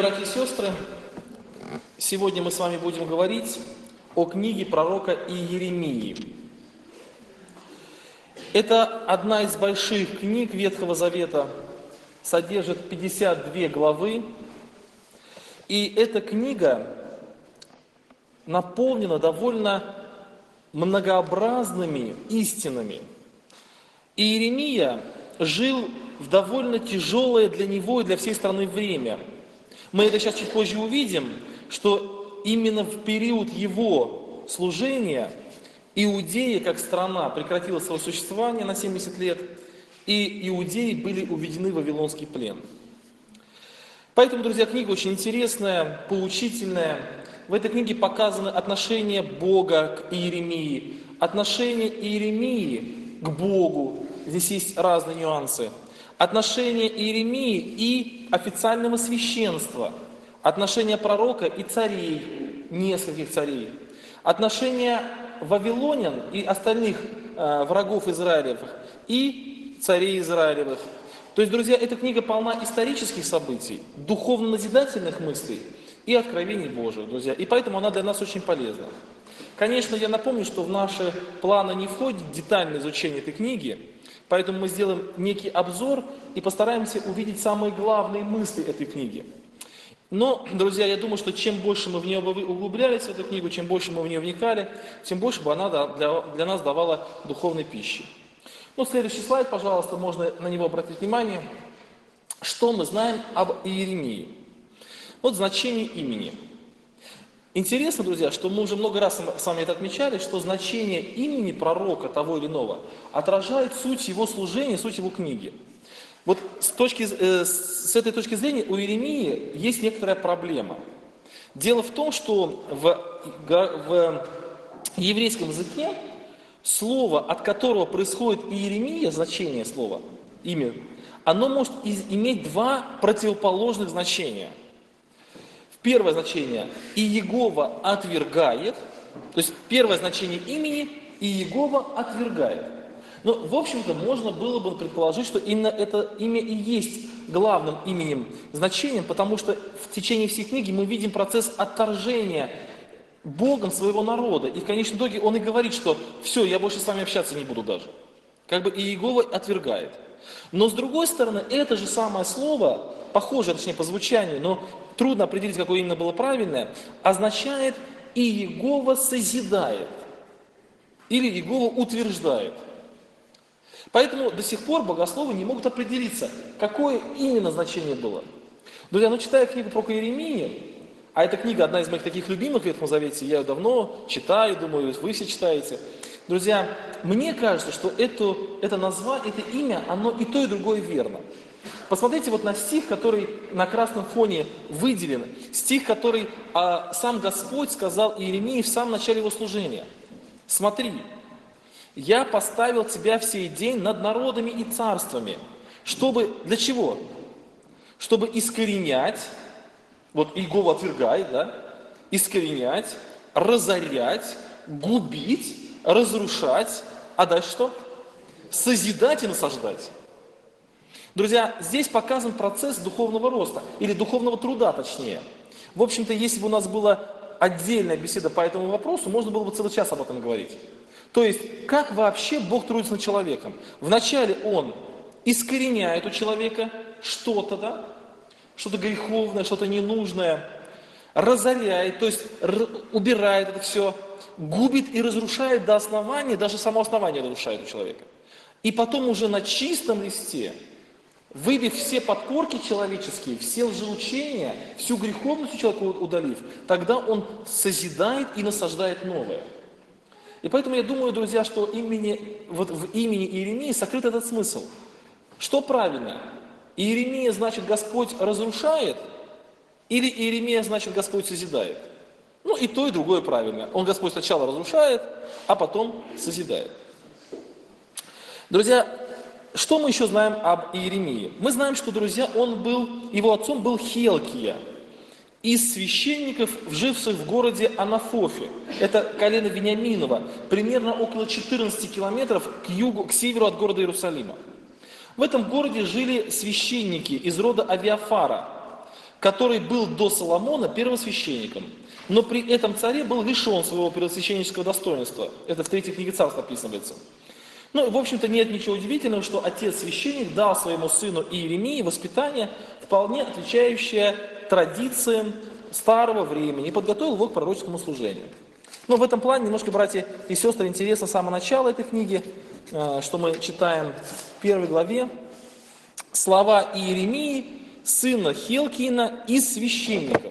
братья и сестры, сегодня мы с вами будем говорить о книге пророка Иеремии. Это одна из больших книг Ветхого Завета, содержит 52 главы, и эта книга наполнена довольно многообразными истинами. Иеремия жил в довольно тяжелое для него и для всей страны время. Мы это сейчас чуть позже увидим, что именно в период его служения Иудея как страна прекратила свое существование на 70 лет, и иудеи были уведены в вавилонский плен. Поэтому, друзья, книга очень интересная, поучительная. В этой книге показаны отношения Бога к Иеремии, отношения Иеремии к Богу. Здесь есть разные нюансы. Отношения Иеремии и официального священства, отношения пророка и царей, нескольких царей, отношения вавилонян и остальных врагов Израилевых и царей Израилевых. То есть, друзья, эта книга полна исторических событий, духовно-назидательных мыслей и откровений Божьих, друзья. И поэтому она для нас очень полезна. Конечно, я напомню, что в наши планы не входит детальное изучение этой книги, поэтому мы сделаем некий обзор и постараемся увидеть самые главные мысли этой книги. Но, друзья, я думаю, что чем больше мы в нее углублялись, в эту книгу, чем больше мы в нее вникали, тем больше бы она для нас давала духовной пищи. Ну, следующий слайд, пожалуйста, можно на него обратить внимание. Что мы знаем об Иеремии? Вот значение имени. Интересно, друзья, что мы уже много раз с вами это отмечали, что значение имени пророка того или иного отражает суть его служения, суть его книги. Вот с этой точки зрения у Иеремии есть некоторая проблема. Дело в том, что в еврейском языке слово, от которого происходит Иеремия, значение слова, имя, оно может иметь два противоположных значения. Первое значение – Иегова отвергает, то есть первое значение имени – Иегова отвергает. Но, в общем-то, можно было бы предположить, что именно это имя и есть главным именем, значением, потому что в течение всей книги мы видим процесс отторжения Богом своего народа. И в конечном итоге он и говорит, что все, я больше с вами общаться не буду даже. Как бы Иегова отвергает. Но с другой стороны, это же самое слово, похожее, точнее по звучанию, но трудно определить, какое именно было правильное, означает Иегова созидает. Или Иегова утверждает. Поэтому до сих пор богословы не могут определиться, какое именно значение было. Друзья, читая книгу про Иеремию, а эта книга одна из моих таких любимых в Ветхом Завете, я ее давно читаю, думаю, вы все читаете. Друзья, мне кажется, что это название, это имя, оно и то, и другое верно. Посмотрите вот на стих, который на красном фоне выделен. Стих, который сам Господь сказал Иеремии в самом начале его служения. Смотри, я поставил тебя в сей день над народами и царствами. Чтобы, для чего? Чтобы искоренять, вот Иегова отвергает, да? Искоренять, разорять, губить, разрушать, а дальше что? Созидать и насаждать. Друзья, здесь показан процесс духовного роста, или духовного труда точнее. В общем-то, если бы у нас была отдельная беседа по этому вопросу, можно было бы целый час об этом говорить. То есть, как вообще Бог трудится над человеком? Вначале Он искореняет у человека что-то, да? Что-то греховное, что-то ненужное, разоряет, то есть убирает это все, губит и разрушает до основания, даже само основание разрушает у человека. И потом уже на чистом листе, выбив все подкорки человеческие, все лжеучения, всю греховность у человека удалив, тогда он созидает и насаждает новое. И поэтому я думаю, друзья, что в имени Иеремии сокрыт этот смысл. Что правильно? Иеремия значит Господь разрушает, или Иеремия значит Господь созидает? Ну и то, и другое правильно. Он Господь сначала разрушает, а потом созидает. Друзья, что мы еще знаем об Иеремии? Мы знаем, что, друзья, его отцом был Хилкия, из священников, живших в городе Анафофе. Это колено Вениаминова, примерно около 14 километров к северу от города Иерусалима. В этом городе жили священники из рода Авиафара, который был до Соломона первосвященником, но при этом царе был лишен своего первосвященнического достоинства. Это в 3 книге Царств описывается. Ну, в общем-то, нет ничего удивительного, что отец-священник дал своему сыну Иеремии воспитание, вполне отличающее традициям старого времени, и подготовил его к пророческому служению. Но в этом плане немножко, братья и сестры, интересно с самого начала этой книги, что мы читаем в 1 главе. Слова Иеремии, сына Хилкиина, из священников.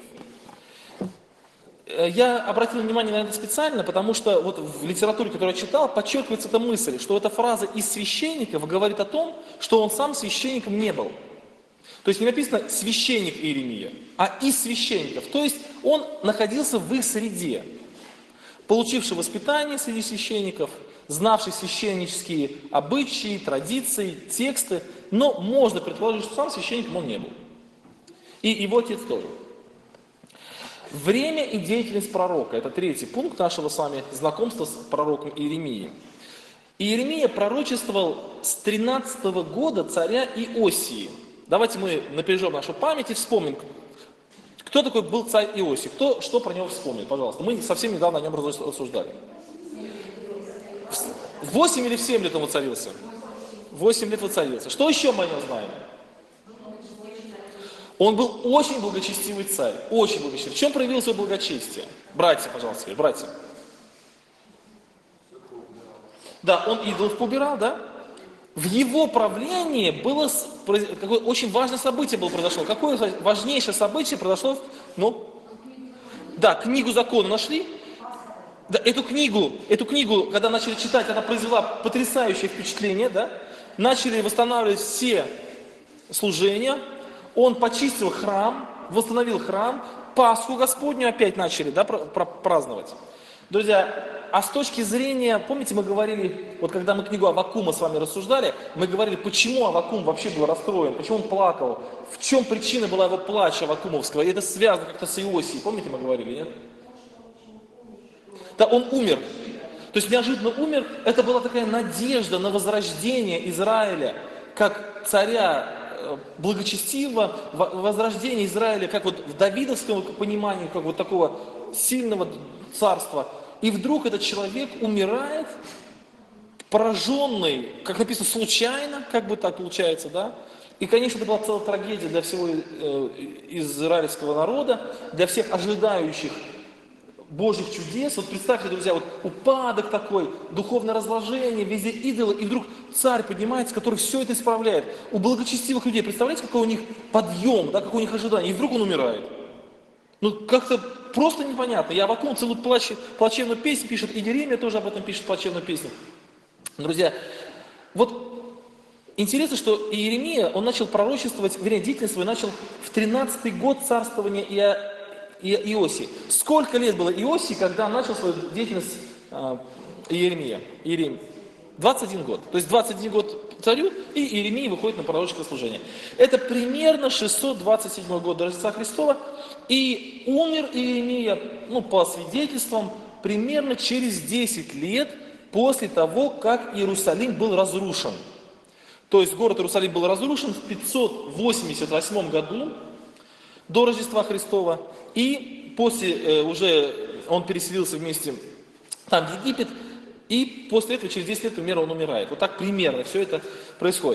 Я обратил внимание на это специально, потому что вот в литературе, которую я читал, подчеркивается эта мысль, что эта фраза «из священников» говорит о том, что он сам священником не был. То есть не написано «священник Иеремия», а «из священников». То есть он находился в их среде, получивший воспитание среди священников, знавший священнические обычаи, традиции, тексты, но можно предположить, что сам священником он не был. И его отец тоже. Время и деятельность пророка – это 3-й пункт нашего с вами знакомства с пророком Иеремией. Иеремия пророчествовал с 13-го года царя Иосии. Давайте мы напряжем нашу память и вспомним, кто такой был царь Иосий, кто что про него вспомнит, пожалуйста. Мы совсем недавно о нем рассуждали. 8 или в 7 лет он воцарился? 8 лет воцарился. Что еще мы о нем знаем? Он был очень благочестивый царь, очень благочестивый. В чем проявилось его благочестие? Братья, пожалуйста, братья. Да, он идолов поубирал, да? В его правлении было какое очень важное событие было произошло. Какое важнейшее событие произошло? Ну, да, книгу закона нашли. Да, эту книгу, когда начали читать, она произвела потрясающее впечатление, да? Начали восстанавливать все служения. Он почистил храм, восстановил храм, Пасху Господню опять начали, да, праздновать. Друзья, а с точки зрения, помните, мы говорили, вот когда мы книгу Аввакума с вами рассуждали, мы говорили, почему Аввакум вообще был расстроен, почему он плакал, в чем причина была его плача Аввакумовского, и это связано как-то с Иосией, помните, мы говорили, нет? Да, он умер, то есть неожиданно умер, это была такая надежда на возрождение Израиля, как царя, благочестивого, возрождение Израиля, как вот в давидовском понимании, как вот такого сильного царства. И вдруг этот человек умирает, пораженный, как написано, случайно, как бы так получается, да? И, конечно, это была целая трагедия для всего израильского народа, для всех ожидающих Божьих чудес. Вот представьте, друзья, вот упадок такой, духовное разложение, везде идолы, и вдруг царь поднимается, который все это исправляет. У благочестивых людей, представляете, какой у них подъем, да, какое у них ожидание, и вдруг он умирает. Ну, как-то просто непонятно. И Аввакум целую плачевную песню пишет, и Иеремия тоже об этом пишет плачевную песню. Друзья, вот интересно, что Иеремия, он начал пророчествовать, вернее, деятельность свою начал в 13-й год царствования Иосии. Сколько лет было Иосии, когда начал свою деятельность Иеремия? 21 год. То есть 21 год царю, и Иеремия выходит на пророческое служение. Это примерно 627 год до Рождества Христова. И умер Иеремия, ну, по свидетельствам, примерно через 10 лет после того, как Иерусалим был разрушен. То есть город Иерусалим был разрушен в 588 году до Рождества Христова. И после уже он переселился вместе там в Египет, и после этого через 10 лет примерно он умирает. Вот так примерно все это происходит.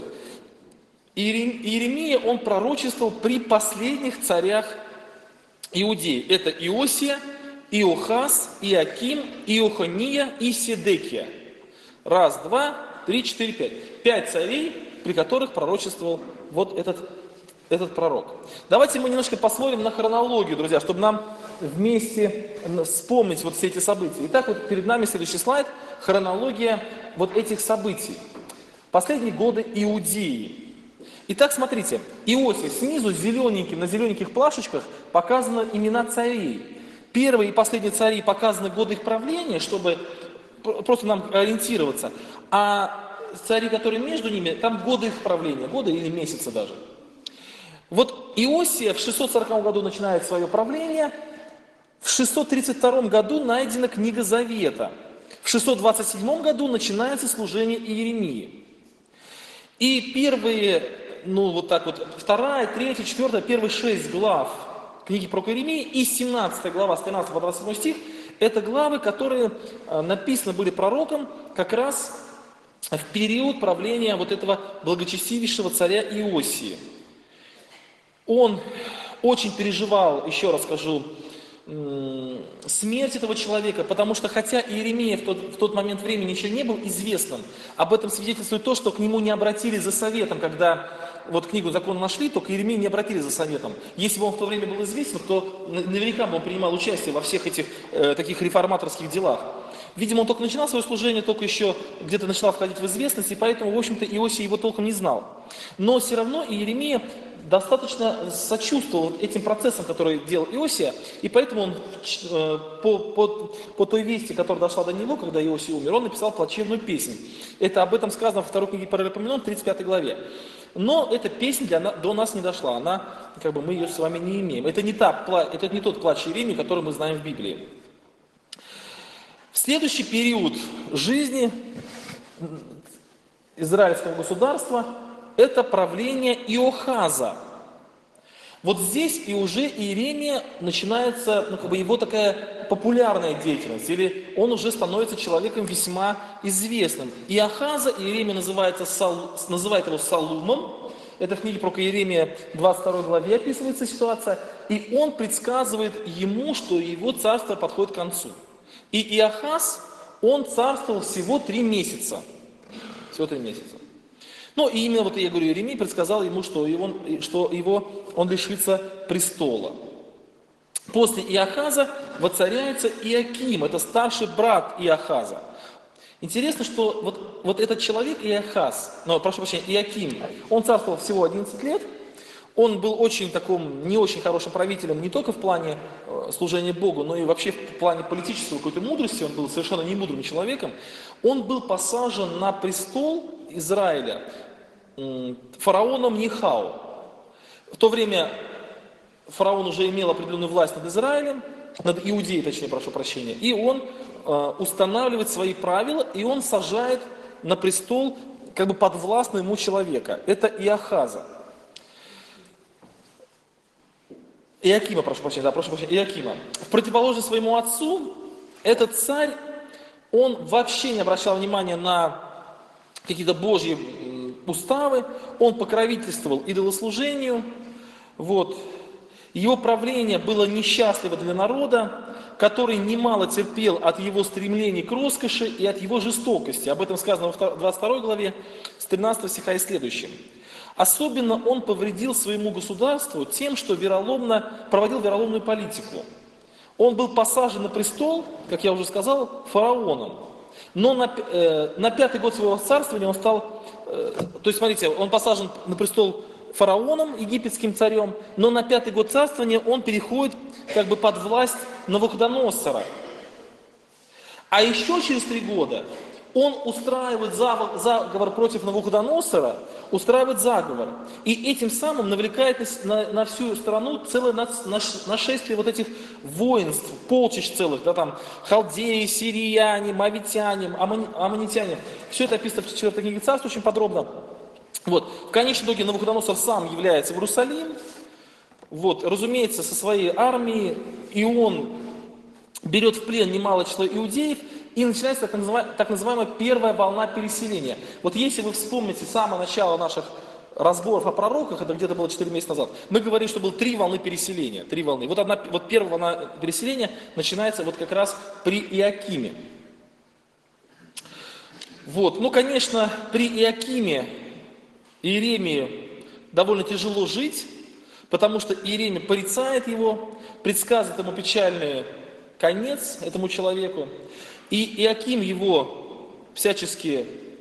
Иеремия, он пророчествовал при последних царях Иудеи. Это Иосия, Иохаз, Иаким, Иохония и Седекия. 1, 2, 3, 4, 5. 5 царей, при которых пророчествовал вот этот пророк. Давайте мы немножко посмотрим на хронологию, друзья, чтобы нам вместе вспомнить вот все эти события. Итак, вот перед нами следующий слайд, хронология вот этих событий. Последние годы Иудеи. Итак, смотрите, Иосия, снизу зелененьким, на зелененьких плашечках показаны имена царей. Первые и последние цари показаны годы их правления, чтобы просто нам ориентироваться. А цари, которые между ними, там годы их правления, годы или месяцы даже. Вот Иосия в 640 году начинает свое правление, в 632 году найдена книга Завета, в 627 году начинается служение Иеремии. И первые, ну вот так вот, 2, 3, 4, первые 6 глав книги пророка Иеремии, и 17 глава, с 13 по 27 стих, это главы, которые написаны были пророком как раз в период правления вот этого благочестивейшего царя Иосии. Он очень переживал, еще раз скажу, смерть этого человека, потому что хотя Иеремия в тот момент времени еще не был известным, об этом свидетельствует то, что к нему не обратились за советом, когда вот книгу закона нашли, то к Иеремии не обратились за советом. Если бы он в то время был известен, то наверняка бы он принимал участие во всех этих таких реформаторских делах. Видимо, он только начинал свое служение, только еще где-то начинал входить в известность, и поэтому, в общем-то, Иосия его толком не знал. Но все равно Иеремия достаточно сочувствовал этим процессам, которые делал Иосия, и поэтому он по той вести, которая дошла до него, когда Иосия умер, он написал плачевную песнь. Это об этом сказано во второй книге Паралипоменон, 35 главе. Но эта песня до нас не дошла, мы ее с вами не имеем. Это не тот плач Иеремии, который мы знаем в Библии. В следующий период жизни израильского государства это правление Иохаза. Вот здесь и уже Иеремия начинается, его такая популярная деятельность, или он уже становится человеком весьма известным. Иохаза, Иеремия называет его Салумом, это в книге про Иеремия 22 главе описывается ситуация, и он предсказывает ему, что его царство подходит к концу. И Иохаз, он царствовал всего 3 месяца. Всего 3 месяца. Ну и именно я говорю, Иеремия предсказал ему, что он лишится престола. После Иохаза воцаряется Иаким, это старший брат Иохаза. Интересно, что вот этот человек Иохаз, Иаким, он царствовал всего 11 лет, он был не очень хорошим правителем не только в плане служения Богу, но и вообще в плане политической какой-то мудрости, он был совершенно не мудрым человеком. Он был посажен на престол Израиля фараоном Нехау. В то время фараон уже имел определенную власть над Израилем, над Иудеей, точнее, прошу прощения, и он устанавливает свои правила, и он сажает на престол подвластного ему человека. Это Иохаза. Иакима. В противоположность своему отцу, этот царь, он вообще не обращал внимания на какие-то божьи уставы, он покровительствовал идолослужению, Его правление было несчастливо для народа, который немало терпел от его стремлений к роскоши и от его жестокости. Об этом сказано во 22 главе, с 13 стиха и следующим. Особенно он повредил своему государству тем, что проводил вероломную политику. Он был посажен на престол, как я уже сказал, фараоном. Но на 5-й год своего царствования он стал, он посажен на престол фараоном, египетским царем, но на 5-й год царствования он переходит под власть Навуходоносора. А еще через 3 года он устраивает заговор против Навуходоносора, и этим самым навлекает на всю страну целое нашествие этих воинств, полчищ целых, халдеи, сирияне, моавитяне, аммонитяне. Все это описано в 4 книге Царств очень подробно. В конечном итоге Навуходоносор сам является в Иерусалим, разумеется, со своей армией, и он берет в плен немало число иудеев, и начинается так называемая первая волна переселения. Если вы вспомните самое начало наших разборов о пророках, это где-то было 4 месяца назад, мы говорили, что было 3 волны переселения. 3 волны. Первая волна переселения начинается как раз при Иакиме. Конечно, при Иакиме Иеремии довольно тяжело жить, потому что Иеремия порицает его, предсказывает ему печальный конец этому человеку. И Иаким его всячески,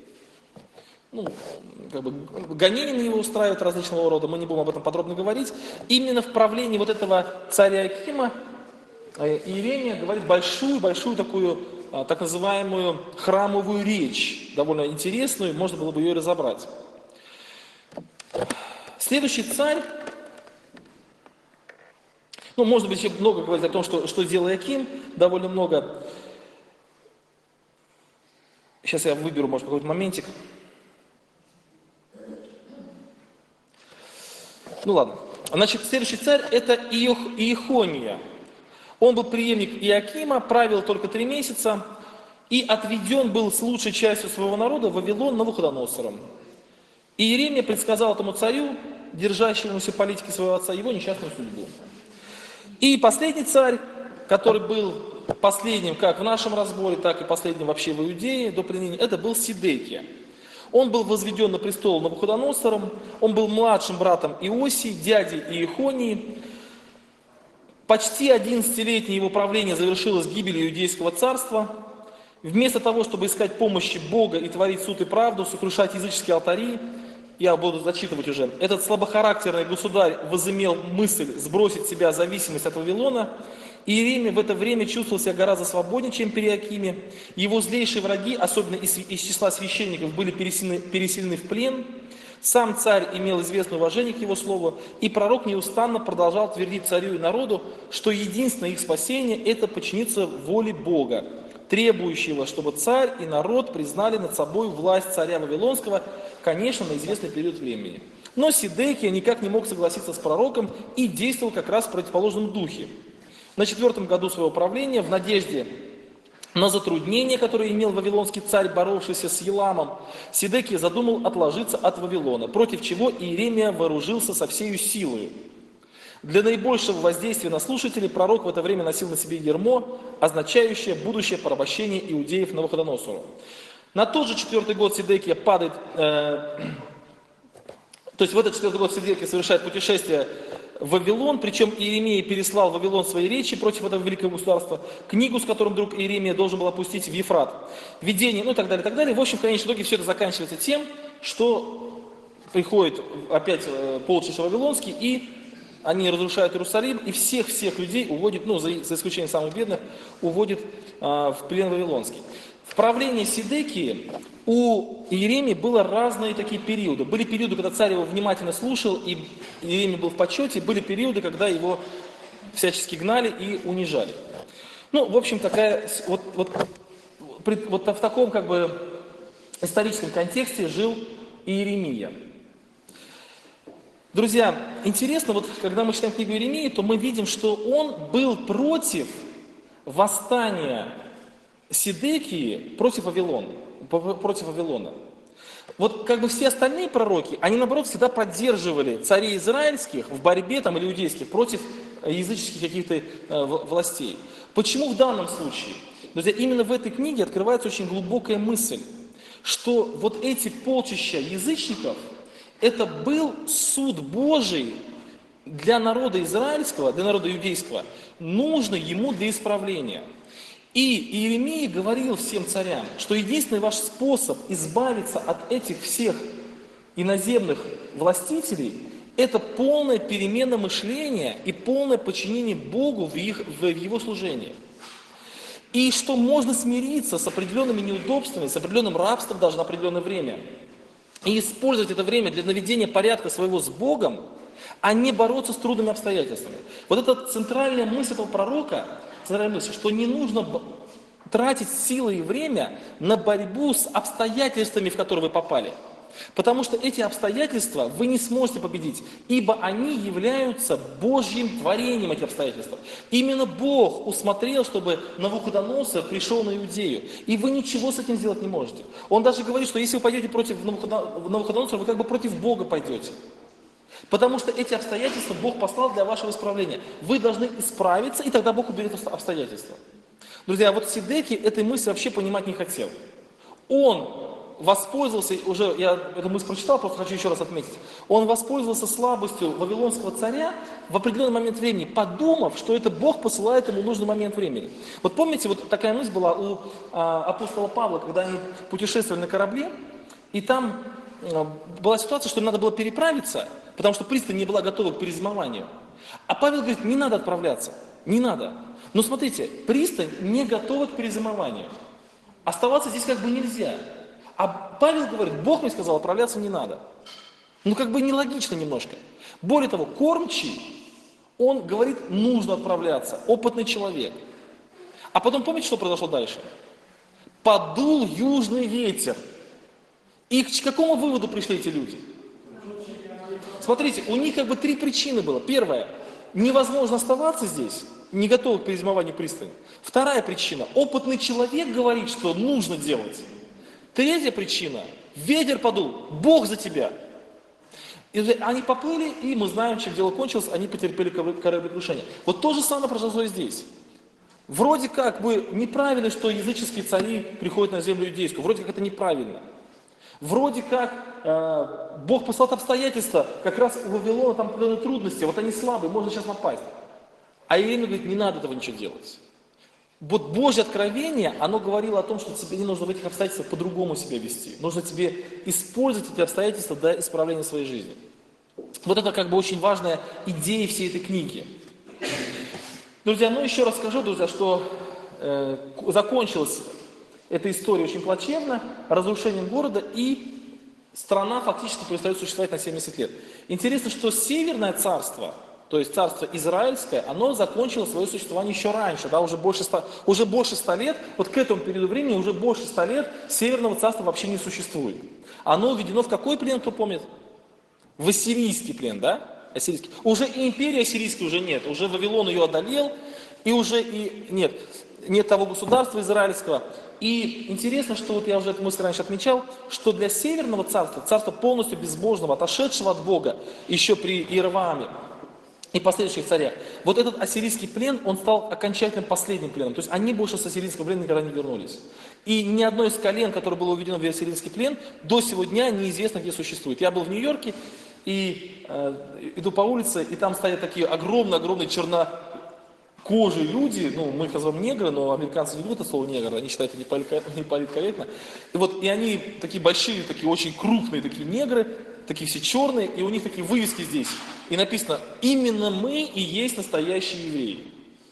гонения на него устраивают различного рода, мы не будем об этом подробно говорить. Именно в правлении этого царя Иакима Иеремия говорит большую такую, так называемую храмовую речь, довольно интересную, можно было бы ее разобрать. Следующий царь, можно быть еще много говорить о том, что сделал Иаким, довольно много. Сейчас я выберу, может, какой-то моментик. Ладно. Значит, следующий царь это Иехония. Он был преемник Иакима, правил только 3 месяца и отведен был с лучшей частью своего народа в Вавилон Навуходоносором. И Иеремия предсказал этому царю, держащемуся политики своего отца, его несчастную судьбу. И последний царь, который был последним как в нашем разборе, так и последним вообще в Иудее до пленения, это был Сидекия. Он был возведен на престол Навуходоносором, он был младшим братом Иосии, дядей Иехонии. Почти 11-летнее его правление завершилось гибелью Иудейского царства. Вместо того, чтобы искать помощи Бога и творить суд и правду, сокрушать языческие алтари, я буду зачитывать уже, этот слабохарактерный государь возымел мысль сбросить с себя зависимость от Вавилона. Иеремия в это время чувствовал себя гораздо свободнее, чем при Иакиме. Его злейшие враги, особенно из числа священников, были переселены в плен. Сам царь имел известное уважение к его слову, и пророк неустанно продолжал твердить царю и народу, что единственное их спасение – это подчиниться воле Бога, требующего, чтобы царь и народ признали над собой власть царя Вавилонского, конечно, на известный период времени. Но Сидекия никак не мог согласиться с пророком и действовал как раз в противоположном духе. На 4-м году своего правления, в надежде на затруднения, которые имел вавилонский царь, боровшийся с Еламом, Сидекия задумал отложиться от Вавилона, против чего Иеремия вооружился со всею силою. Для наибольшего воздействия на слушателей пророк в это время носил на себе ярмо, означающее будущее порабощение иудеев Навуходоносору. На тот же 4-й год Сидекия падает, то есть в этот 4-й год Сидекия совершает путешествие в Вавилон, причем Иеремия переслал в Вавилон свои речи против этого великого государства, книгу, с которым друг Иеремия должен был опустить в Ефрат, видение, ну и так далее, так далее. В общем, в конечном итоге все это заканчивается тем, что приходит опять полчища Вавилонский, и они разрушают Иерусалим, и всех людей уводят, ну, за исключением самых бедных, уводят в плен Вавилонский. В правлении Сидекии у Иеремии было разные такие периоды. Были периоды, когда царь его внимательно слушал, и Иеремия был в почете, были периоды, когда его всячески гнали и унижали. Ну, в общем, вот в таком как бы историческом контексте жил Иеремия. Друзья, интересно, вот когда мы читаем книгу Иеремии, то мы видим, что он был против восстания Сидекии против Вавилона. Вот как бы все остальные пророки, они наоборот всегда поддерживали царей израильских в борьбе там, или иудейских против языческих каких-то властей. Почему в данном случае? Друзья, именно в этой книге открывается очень глубокая мысль, что вот эти полчища язычников, это был суд Божий для народа израильского, для народа иудейского, нужный ему для исправления. И Иеремия говорил всем царям, что единственный ваш способ избавиться от этих всех иноземных властителей – это полная перемена мышления и полное подчинение Богу в его служении. И что можно смириться с определенными неудобствами, с определенным рабством даже на определенное время, и использовать это время для наведения порядка своего с Богом, а не бороться с трудными обстоятельствами. Вот это центральная мысль этого пророка, что не нужно тратить силы и время на борьбу с обстоятельствами, в которые вы попали. Потому что эти обстоятельства вы не сможете победить, ибо они являются Божьим творением, эти обстоятельства. Именно Бог усмотрел, чтобы Навуходоносор пришел на Иудею, и вы ничего с этим сделать не можете. Он даже говорит, что если вы пойдете против Навуходоносора, вы как бы против Бога пойдете. Потому что эти обстоятельства Бог послал для вашего исправления. Вы должны исправиться, и тогда Бог уберет обстоятельства. Друзья, вот Сидекия этой мысли вообще понимать не хотел. Он воспользовался, уже я эту мысль прочитал, просто хочу еще раз отметить, он воспользовался слабостью вавилонского царя в определенный момент времени, подумав, что это Бог посылает ему нужный момент времени. Вот помните, вот такая мысль была у апостола Павла, когда они путешествовали на корабле, и там была ситуация, что им надо было переправиться, потому что пристань не была готова к перезимованию. А Павел говорит, не надо отправляться, не надо. Но смотрите, пристань не готова к перезимованию. Оставаться здесь как бы нельзя. А Павел говорит, Бог мне сказал, отправляться не надо. Ну как бы нелогично немножко. Более того, кормчий, он говорит, нужно отправляться, опытный человек. А потом помните, что произошло дальше? Подул южный ветер. И к какому выводу пришли эти люди? смотрите, у них как бы три причины было. Первая, невозможно оставаться здесь, не готовы к перезимованию пристани. Вторая причина, опытный человек говорит, что нужно делать. Третья причина, ветер подул, Бог за тебя. И они поплыли, и мы знаем, чем дело кончилось, они потерпели кораблекрушение. Вот то же самое произошло и здесь. Вроде как бы неправильно, что языческие цари приходят на землю иудейскую. Вроде как это неправильно. Вроде как Бог послал обстоятельства, как раз у Вавилона там определенные трудности, вот они слабые, можно сейчас напасть. А Иеремия говорит, не надо этого ничего делать. Вот Божье откровение, оно говорило о том, что тебе не нужно в этих обстоятельствах по-другому себя вести. Нужно тебе использовать эти обстоятельства для исправления своей жизни. Вот это как бы очень важная идея всей этой книги. Друзья, ну еще раз скажу, друзья, что закончилась эта история очень плачевно, разрушением города, и страна фактически перестает существовать на 70 лет. Интересно, что Северное царство, то есть царство Израильское, оно закончило свое существование еще раньше, да, уже больше 100 лет, вот к этому периоду времени уже больше 100 лет Северного царства вообще не существует. Оно введено в какой плен, кто помнит? В ассирийский плен, да? Ассирийский. Уже и империи ассирийской уже нет, уже Вавилон ее одолел, и уже и нет того государства израильского. И интересно, что вот я уже эту мысль раньше отмечал, что для Северного царства, царства полностью безбожного, отошедшего от Бога, еще при Иеравааме и последующих царях, вот этот ассирийский плен, он стал окончательным последним пленом. То есть они больше с ассирийского плена никогда не вернулись. И ни одно из колен, которое было уведено в ассирийский плен, до сего дня неизвестно, где существует. Я был в Нью-Йорке, и иду по улице, и там стоят такие огромные чернокожие люди, ну, мы их называем негры, но американцы не любят это слово негр, они считают это неполиткорректно. И они такие большие, такие очень крупные такие негры, такие все черные, и у них такие вывески здесь. И написано, именно мы и есть настоящие евреи.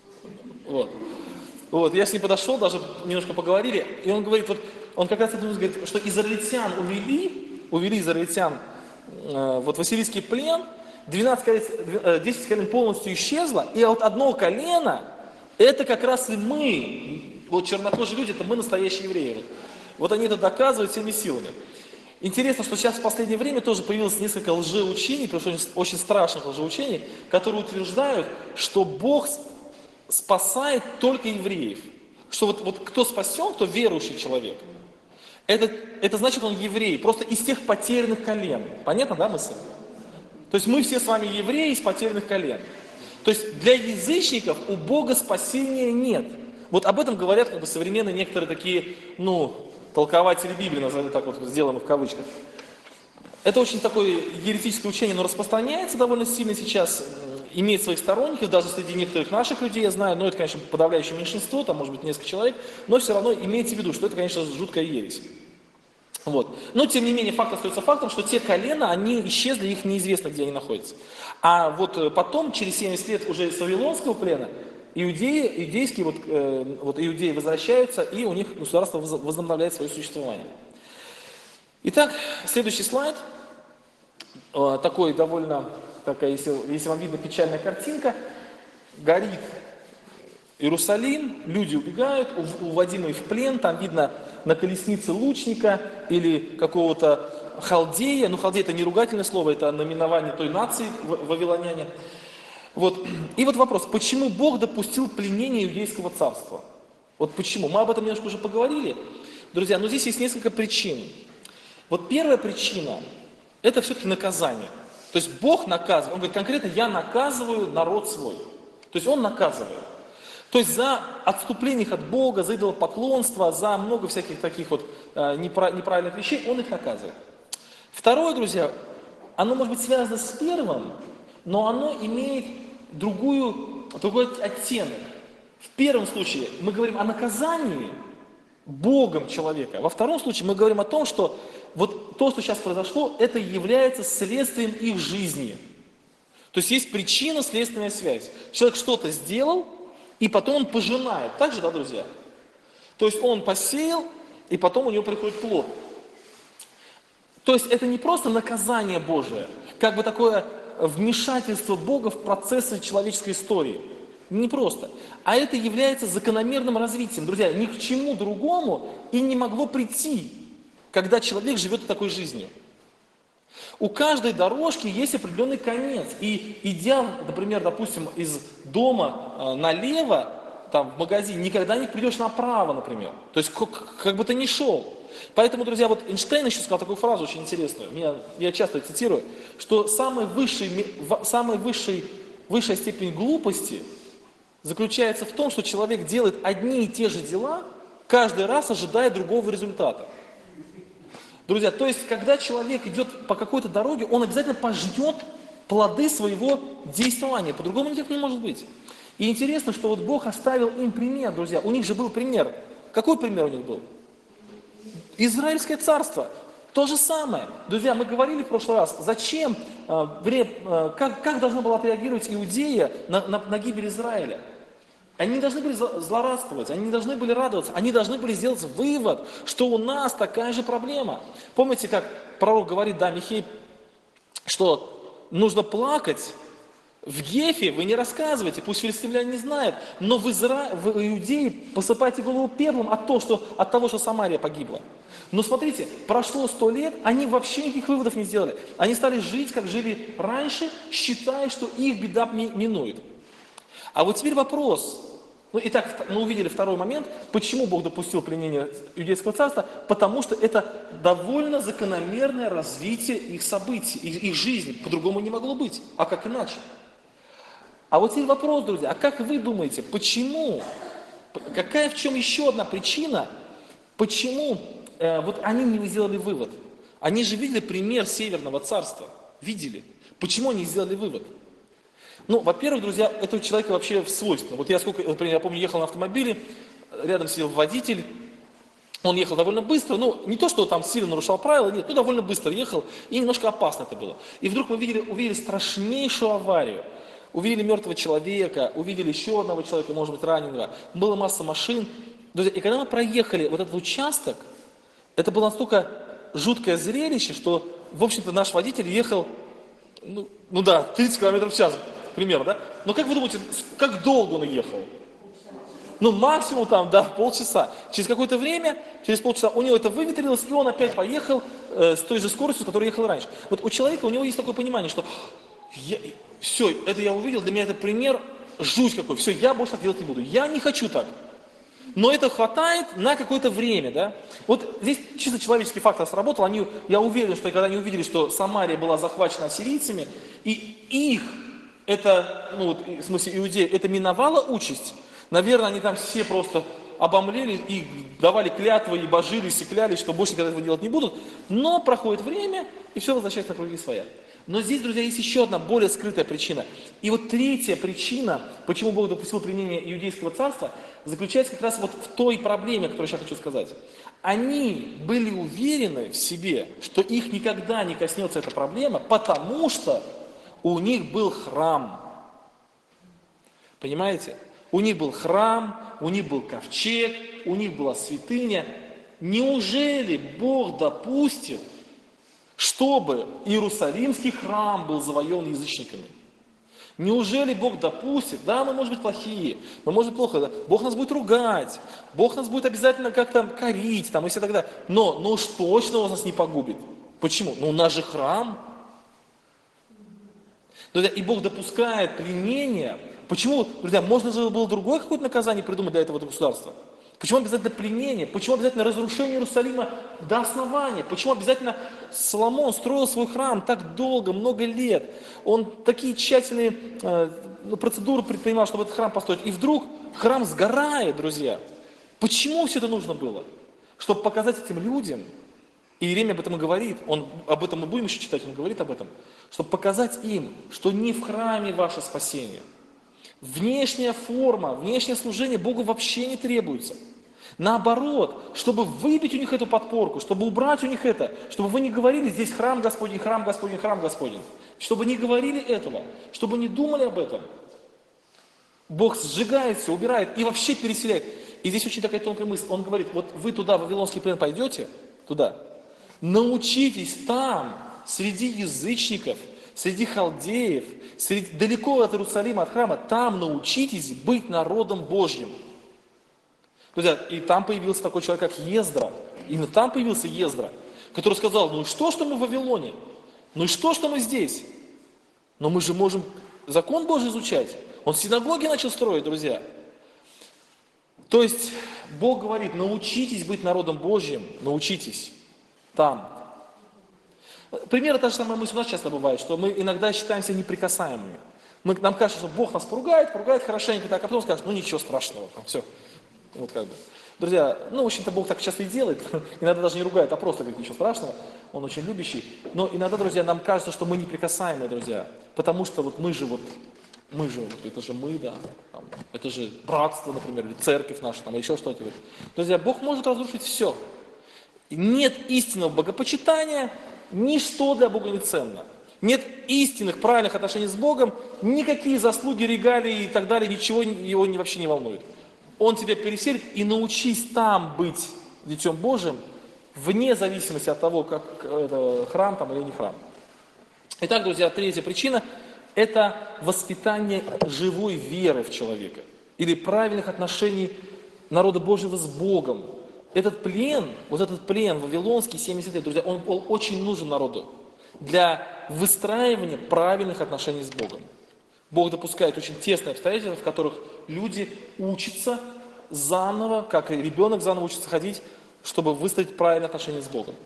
Вот, я с ним подошел, даже немножко поговорили, и он говорит, он как раз говорит, что израильтян увели израильтян в ассирийский плен, 10 колен полностью исчезло, и от одного колена, это как раз и мы, вот чернокожие люди, это мы настоящие евреи. Вот они это доказывают всеми силами. Интересно, что сейчас в последнее время тоже появилось несколько лжеучений, потому что очень страшных лжеучений, которые утверждают, что Бог спасает только евреев. Что вот кто спасен, кто верующий человек. Это значит, он еврей, просто из тех потерянных колен. Понятно, да, мысль? То есть мы все с вами евреи из потерянных колен. То есть для язычников у Бога спасения нет. Вот об этом говорят как бы современные некоторые такие, толкователи Библии, назовем так вот, сделаем в кавычках. Это очень такое еретическое учение, но распространяется довольно сильно сейчас, имеет своих сторонников, даже среди некоторых наших людей, я знаю, но это, конечно, подавляющее меньшинство, там может быть несколько человек, но все равно имейте в виду, что это, конечно, жуткая ересь. Вот. Но, тем не менее, факт остается фактом, что те колена, они исчезли, их неизвестно, где они находятся. А вот потом, через 70 лет уже с Вавилонского плена, иудеи возвращаются, и у них государство возобновляет свое существование. Итак, следующий слайд. Такой довольно, если вам видно, печальная картинка. Горит Иерусалим, люди убегают, уводимые в плен, там видно на колеснице лучника или какого-то халдея. Халдей это не ругательное слово, это наименование той нации, вавилоняне. Вот. И вот вопрос, почему Бог допустил пленение иудейского царства? Вот почему? Мы об этом немножко уже поговорили. Друзья, но здесь есть несколько причин. Вот первая причина, это все-таки наказание. То есть Бог наказывает, Он говорит конкретно, я наказываю народ свой. То есть Он наказывает. То есть за отступление их от Бога, за идолопоклонство, за много всяких таких вот неправильных вещей, Он их наказывает. Второе, друзья, оно может быть связано с первым, но оно имеет другой оттенок. В первом случае мы говорим о наказании Богом человека. Во втором случае мы говорим о том, что вот то, что сейчас произошло, это является следствием их жизни. То есть есть причинно-следственная связь. Человек что-то сделал, и потом он пожинает. Так же, да, друзья? То есть он посеял, и потом у него приходит плод. То есть это не просто наказание Божие, как бы такое вмешательство Бога в процессы человеческой истории. Не просто. А это является закономерным развитием. Друзья, ни к чему другому и не могло прийти, когда человек живет такой жизнью. У каждой дорожки есть определенный конец. И идя, например, допустим, из дома налево, там, в магазин, никогда не придешь направо, например. То есть, как бы ты ни шел. Поэтому, друзья, вот Эйнштейн еще сказал такую фразу очень интересную, я часто цитирую, что высшая степень глупости заключается в том, что человек делает одни и те же дела, каждый раз ожидая другого результата. Друзья, то есть, когда человек идет по какой-то дороге, он обязательно пожнет плоды своего действования. По-другому никак не может быть. И интересно, что вот Бог оставил им пример, друзья. У них же был пример. Какой пример у них был? Израильское царство. То же самое. Друзья, мы говорили в прошлый раз, зачем, как должна была отреагировать Иудея на гибель Израиля? Они не должны были злорадствовать, они не должны были радоваться, они должны были сделать вывод, что у нас такая же проблема. Помните, как пророк говорит, да, Михей, что нужно плакать в Гефе, вы не рассказывайте, пусть филистимляне не знают, но в Иудее посыпайте голову пеплом от того, что Самария погибла. Но смотрите, прошло 100 лет, они вообще никаких выводов не сделали. Они стали жить, как жили раньше, считая, что их беда минует. А вот теперь вопрос. Итак, мы увидели второй момент, почему Бог допустил пленение Иудейского царства, потому что это довольно закономерное развитие их событий, их жизни, по-другому не могло быть, а как иначе? А вот теперь вопрос, друзья, а как вы думаете, почему, в чем еще одна причина, почему вот они не сделали вывод? Они же видели пример Северного царства, видели, почему они сделали вывод? Во-первых, друзья, этого человека вообще свойственно. Вот например, я помню, ехал на автомобиле, рядом сидел водитель, он ехал довольно быстро, не то, что там сильно нарушал правила, нет, довольно быстро ехал, и немножко опасно это было. И вдруг мы увидели страшнейшую аварию, увидели мертвого человека, увидели еще одного человека, может быть, раненого, была масса машин. Друзья, и когда мы проехали вот этот участок, это было настолько жуткое зрелище, что, в общем-то, наш водитель ехал, 30 км в час. Примерно, да? Но как вы думаете, как долго он ехал? Максимум полчаса. Через какое-то время, через полчаса у него это выветрилось, и он опять поехал с той же скоростью, с которой ехал раньше. Вот у человека, у него есть такое понимание, что все, это я увидел, для меня это пример, жуть какой, все, я больше так делать не буду. Я не хочу так. Но это хватает на какое-то время, да? Вот здесь чисто человеческий фактор сработал. Я уверен, что когда они увидели, что Самария была захвачена ассирийцами, и их в смысле иудеев, это миновала участь. Наверное, они там все просто обомлели и давали клятвы, и божились, и клялись, что больше никогда этого делать не будут. Но проходит время, и все возвращается на круги своя. Но здесь, друзья, есть еще одна более скрытая причина. И вот третья причина, почему Бог допустил применение Иудейского царства, заключается как раз вот в той проблеме, которую я сейчас хочу сказать. Они были уверены в себе, что их никогда не коснется эта проблема, потому что у них был храм. Понимаете? У них был храм, у них был ковчег, у них была святыня. Неужели Бог допустит, чтобы Иерусалимский храм был завоеван язычниками? Неужели Бог допустит? Да, мы, может быть, плохие, мы, может быть, плохо, да? Бог нас будет ругать, Бог нас будет обязательно как-то корить, и все так далее. Но уж точно Он нас не погубит. Почему? У нас же храм. Друзья, и Бог допускает пленение. Почему, друзья, можно же было другое какое-то наказание придумать для этого государства? Почему обязательно пленение? Почему обязательно разрушение Иерусалима до основания? Почему обязательно Соломон строил свой храм так долго, много лет? Он такие тщательные процедуры предпринимал, чтобы этот храм построить. И вдруг храм сгорает, друзья. Почему все это нужно было? Чтобы показать этим людям, и Иеремия об этом и говорит, об этом мы будем еще читать, он говорит об этом, чтобы показать им, что не в храме ваше спасение. Внешняя форма, внешнее служение Богу вообще не требуется. Наоборот, чтобы выбить у них эту подпорку, чтобы убрать у них это, чтобы вы не говорили, здесь храм Господень, храм Господень, храм Господень. Чтобы не говорили этого, чтобы не думали об этом. Бог сжигает все, убирает и вообще переселяет. И здесь очень такая тонкая мысль. Он говорит, вот вы туда, в Вавилонский плен пойдете, туда, научитесь там, среди язычников, среди халдеев, далеко от Иерусалима, от храма, там научитесь быть народом Божьим. Друзья, и там появился такой человек, как Ездра. Именно там появился Ездра, который сказал, что мы в Вавилоне? Ну и что мы здесь? Но мы же можем закон Божий изучать. Он синагоги начал строить, друзья. То есть Бог говорит, научитесь быть народом Божьим, научитесь там. Примерно та же самая мысль у нас часто бывает, что мы иногда считаемся неприкасаемыми. Нам кажется, что Бог нас поругает хорошенько, так, а потом скажет, ну ничего страшного, все. Вот как бы. Друзья, в общем-то, Бог так часто и делает, иногда даже не ругает, а просто говорит, ничего страшного, Он очень любящий. Но иногда, друзья, нам кажется, что мы неприкасаемые, друзья, потому что мы же, это же мы, да, там, это же братство, например, или церковь наша, там, или еще что-то. Друзья, Бог может разрушить все. Нет истинного богопочитания, ничто для Бога не ценно. Нет истинных, правильных отношений с Богом, никакие заслуги, регалии и так далее, ничего его вообще не волнует. Он тебя переселит, и научись там быть Детем Божьим, вне зависимости от того, как это храм там или не храм. Итак, друзья, третья причина – это воспитание живой веры в человека или правильных отношений народа Божьего с Богом. Этот плен вавилонский, 70 лет, друзья, он был очень нужен народу для выстраивания правильных отношений с Богом. Бог допускает очень тесные обстоятельства, в которых люди учатся заново, как и ребенок заново учится ходить, чтобы выстроить правильные отношения с Богом.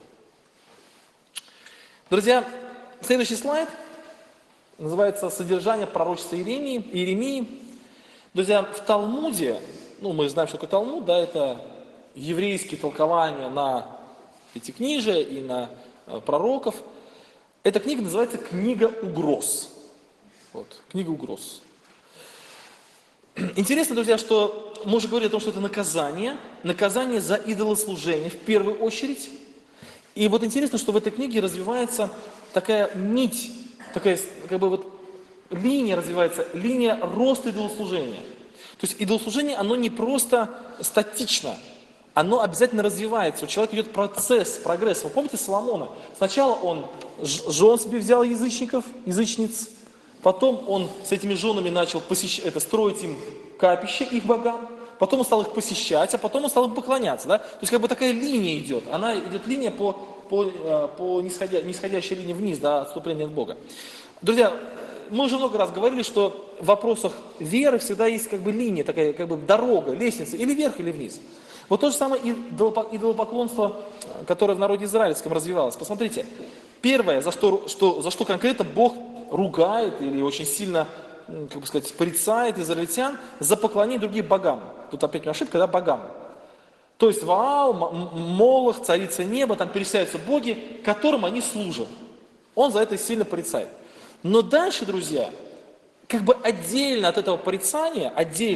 Друзья, следующий слайд называется «Содержание пророчества Иеремии». Друзья, в Талмуде, мы знаем, что такое Талмуд, да, это еврейские толкования на Пятикнижие и на пророков. Эта книга называется «Книга угроз». Книга угроз. Интересно, друзья, что мы уже говорили о том, что это наказание за идолослужение в первую очередь. И интересно, что в этой книге развивается такая нить, такая линия развивается, линия роста идолослужения. То есть идолослужение, оно не просто статично, оно обязательно развивается. У человека идет процесс, прогресс. Вы помните Соломона? Сначала он жен себе взял язычниц, потом он с этими женами начал строить им капище, их богам, потом он стал их посещать, а потом он стал им поклоняться. Да? То есть такая линия идет. Она идет линия по нисходящей линии вниз, до отступления от Бога. Друзья, мы уже много раз говорили, что в вопросах веры всегда есть линия, такая дорога, лестница, или вверх, или вниз. Вот то же самое идолопоклонство, которое в народе израильском развивалось. Посмотрите, первое, за что конкретно Бог ругает или очень сильно, порицает израильтян, за поклонение другим богам. Тут опять ошибка, да, богам. То есть Ваал, Молох, царица неба, там перечисляются боги, которым они служат. Он за это сильно порицает. Но дальше, друзья, отдельно от этого порицания,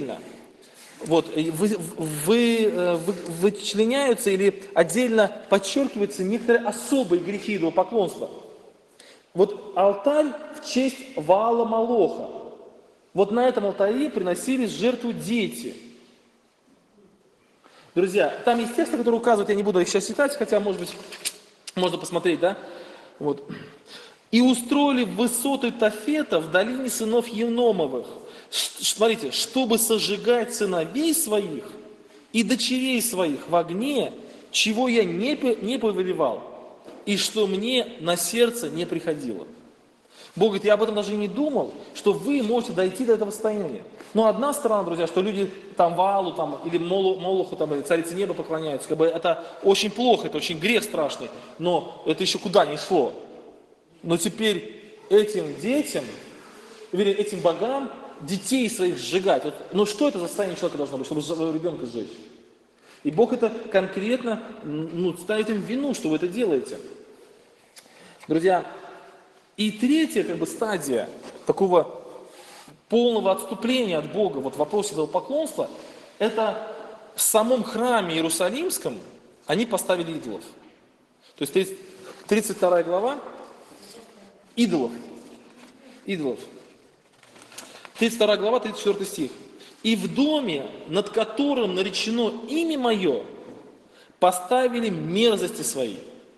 вычленяются или отдельно подчеркиваются некоторые особые грехи идолопоклонства. Алтарь в честь Ваала Молоха. На этом алтаре приносились в жертву дети. Друзья, там есть тексты, которые указывают, я не буду их сейчас читать, хотя, может быть, можно посмотреть, да? И устроили высоты Тофета в долине сынов Еномовых. Смотрите, чтобы сожигать сыновей своих и дочерей своих в огне, чего я не повелевал, и что мне на сердце не приходило. Бог говорит, я об этом даже не думал, что вы можете дойти до этого состояния. Но одна сторона, друзья, что люди Ваалу или Молоху, или царице неба поклоняются, это очень плохо, это очень грех страшный, но это еще куда ни шло. Но теперь этим детям, этим богам, детей своих сжигать. Что это за состояние человека должно быть, чтобы ребенка сжечь? И Бог это конкретно ставит им вину, что вы это делаете. Друзья, и третья стадия такого полного отступления от Бога в вопросе идолопоклонства, это в самом храме Иерусалимском они поставили идолов. То есть 32 глава, идолов. 32 глава, 34 стих. «И в доме, над которым наречено имя мое, поставили мерзости свои».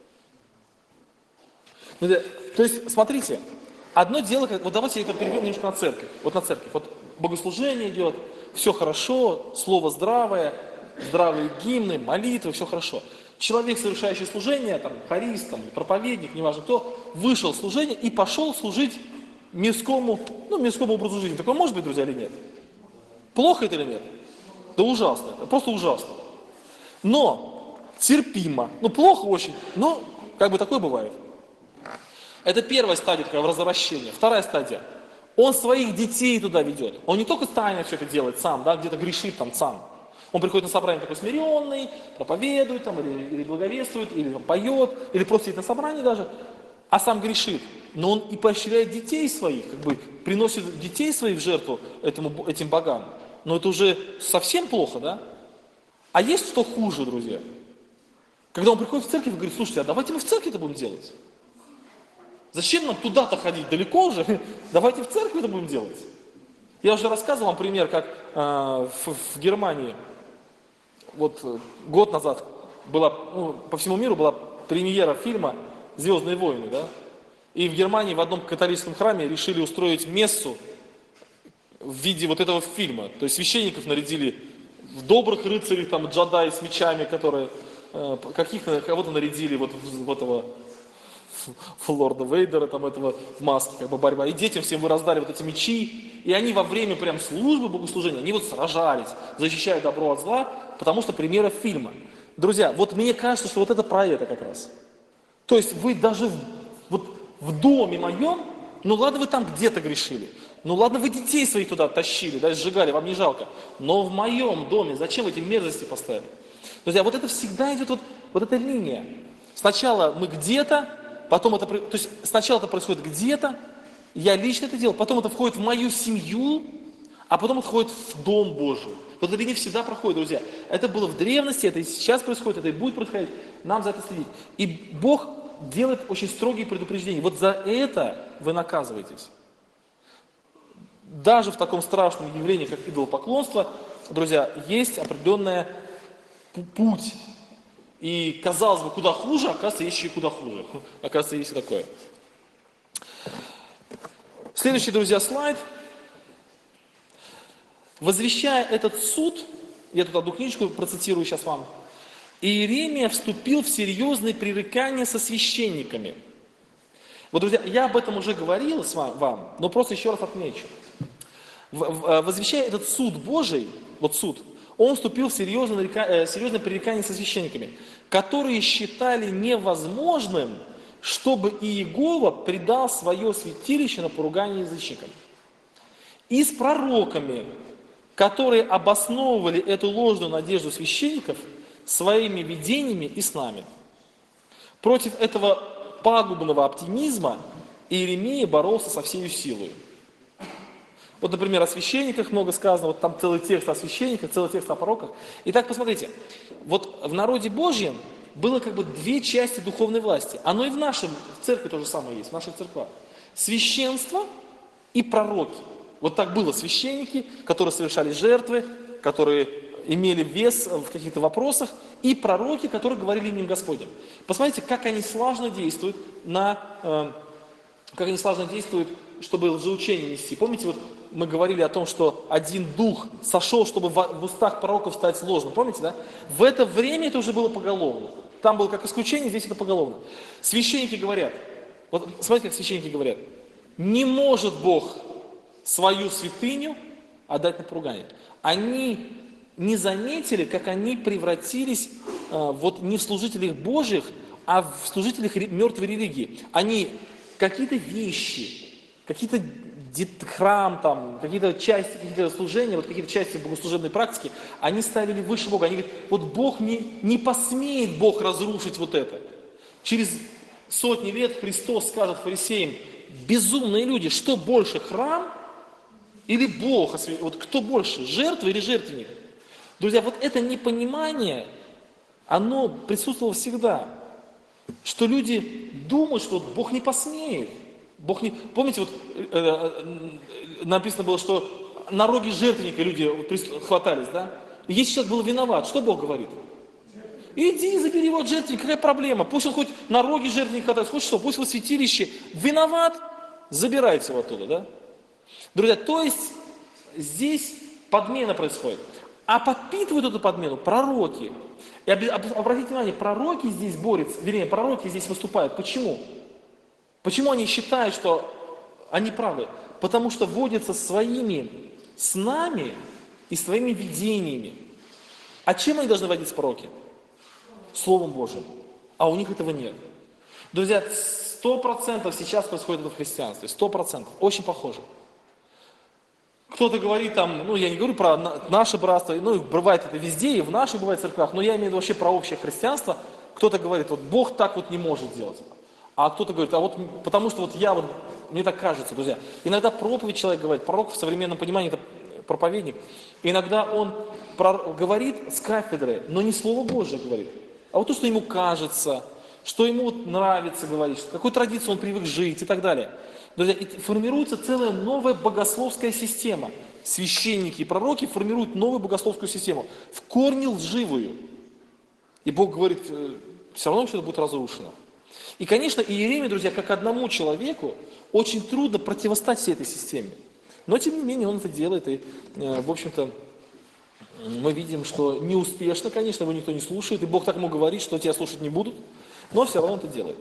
То есть, смотрите, одно дело, давайте я перейдем немножко на церковь. На церковь. Богослужение идет, все хорошо, слово здравое, здравые гимны, молитвы, все хорошо. Человек, совершающий служение, там, хорист, там, проповедник, неважно кто, вышел в служение и пошел служить мирскому образу жизни. Такое может быть, друзья, или нет? Плохо это или нет? Да ужасно, это просто ужасно. Но терпимо, плохо очень, но как бы такое бывает. Это первая стадия такого возвращения. Вторая стадия. Он своих детей туда ведет. Он не только тайно все это делает сам, да, где-то грешит там сам. Он приходит на собрание такой смиренный, проповедует там, или благовествует, или там, поет, или просто сидит на собрании даже, а сам грешит. Но он и поощряет детей своих, как бы приносит детей своих в жертву этим богам. Но это уже совсем плохо, да? А есть что хуже, друзья? Когда он приходит в церковь и говорит: слушайте, а давайте мы в церкви это будем делать. Зачем нам туда-то ходить, далеко уже? Давайте в церкви это будем делать. Я уже рассказывал вам пример, как в Германии, год назад была, по всему миру была премьера фильма «Звездные войны», да? И в Германии в одном католическом храме решили устроить мессу в виде вот этого фильма. То есть священников нарядили в добрых рыцарей, там, джедаи с мечами, которые, кого-то нарядили в этого лорда Вейдера, там, этого в маске, как бы борьба. И детям всем вы раздали вот эти мечи, и они во время прям службы богослужения, они сражались, защищая добро от зла, потому что премьера фильма. Друзья, мне кажется, что это про это как раз. То есть вы даже в доме моем, ладно, вы там где-то грешили, ладно, вы детей своих туда тащили, да, сжигали, вам не жалко, но в моем доме зачем эти мерзости поставили? Друзья, это всегда идет эта линия. Сначала мы где-то, то есть сначала это происходит где-то, я лично это делал, потом это входит в мою семью, а потом это входит в Дом Божий. Эта линия всегда проходит, друзья. Это было в древности, это и сейчас происходит, это и будет происходить. Нам за это следить. И Бог делает очень строгие предупреждения. За это вы наказываетесь. Даже в таком страшном явлении, как идолопоклонство, друзья, есть определенный путь. И, казалось бы, куда хуже, оказывается, есть еще и куда хуже. Оказывается, есть и такое. Следующий, друзья, слайд. Возвещая этот суд, я тут одну книжку процитирую сейчас вам, Иеремия вступил в серьезные пререкания со священниками. Друзья, я об этом уже говорил вам, но просто еще раз отмечу. Возвещая этот суд Божий, суд, он вступил в серьезное пререкание со священниками, которые считали невозможным, чтобы Иегова предал свое святилище на поругание язычникам. И с пророками, которые обосновывали эту ложную надежду священников своими видениями и снами. Против этого пагубного оптимизма Иеремия боролся со всей силой. Например, о священниках много сказано, там целый текст о священниках, целый текст о пророках. Итак, посмотрите, в народе Божьем было как бы две части духовной власти. Оно и в церкви то же самое есть, в наших церквах. Священство и пророки. Так было: священники, которые совершали жертвы, которые имели вес в каких-то вопросах, и пророки, которые говорили именем Господним. Посмотрите, как они слаженно действуют, чтобы лжеучение нести. Помните, мы говорили о том, что один дух сошел, чтобы в устах пророков стать ложным. Помните, да? В это время это уже было поголовно. Там было как исключение, здесь это поголовно. Священники говорят, смотрите, как священники говорят: не может Бог свою святыню отдать на поругание. Они не заметили, как они превратились не в служителей Божьих, а в служителей мертвой религии. Они какие-то вещи, какие-то храм, какие-то части, какие-то служения, какие-то части богослужебной практики, они ставили выше Бога. Они говорят: Бог не посмеет Бог разрушить это. Через сотни лет Христос скажет фарисеям: безумные люди, что больше, храм или Бог? Кто больше, жертва или жертвенник? Друзья, это непонимание, оно присутствовало всегда. Что люди думают, что Бог не посмеет. Помните, написано было, что на роге жертвенника люди хватались, да? И если человек был виноват, что Бог говорит? Иди, забери его от жертвенника, какая проблема? Пусть он хоть на роге жертвенника хватается, хоть что, пусть во святилище виноват, забирайте его оттуда, да? Друзья, то есть здесь подмена происходит. А подпитывают эту подмену пророки. И обратите внимание, пророки здесь борются, вернее, пророки здесь выступают. Почему? Почему они считают, что они правы? Потому что водятся своими снами и своими видениями. А чем они должны водиться пророки? Словом Божьим. А у них этого нет. Друзья, 100% сейчас происходит это в христианстве. 100%. Очень похоже. Кто-то говорит там, ну я не говорю про наше братство, ну бывает это везде, и в наших бывает церквях, но я имею в виду вообще про общее христианство. Кто-то говорит, вот Бог так вот не может делать. А кто-то говорит, а вот потому что вот я вот, мне так кажется, друзья. Иногда проповедь человек говорит, пророк в современном понимании это проповедник. Иногда он говорит с кафедры, но не Слово Божие говорит. А вот то, что ему кажется, что ему вот нравится говорить, какой традиции он привык жить и так далее. Друзья, и формируется целая новая богословская система. Священники и пророки формируют новую богословскую систему, в корне лживую. И Бог говорит, все равно что-то будет разрушено. И, конечно, Иеремии, друзья, как одному человеку, очень трудно противостать всей этой системе. Но, тем не менее, он это делает, и, в общем-то, мы видим, что неуспешно, конечно, его никто не слушает, и Бог так ему говорит, что тебя слушать не будут, но все равно это делает.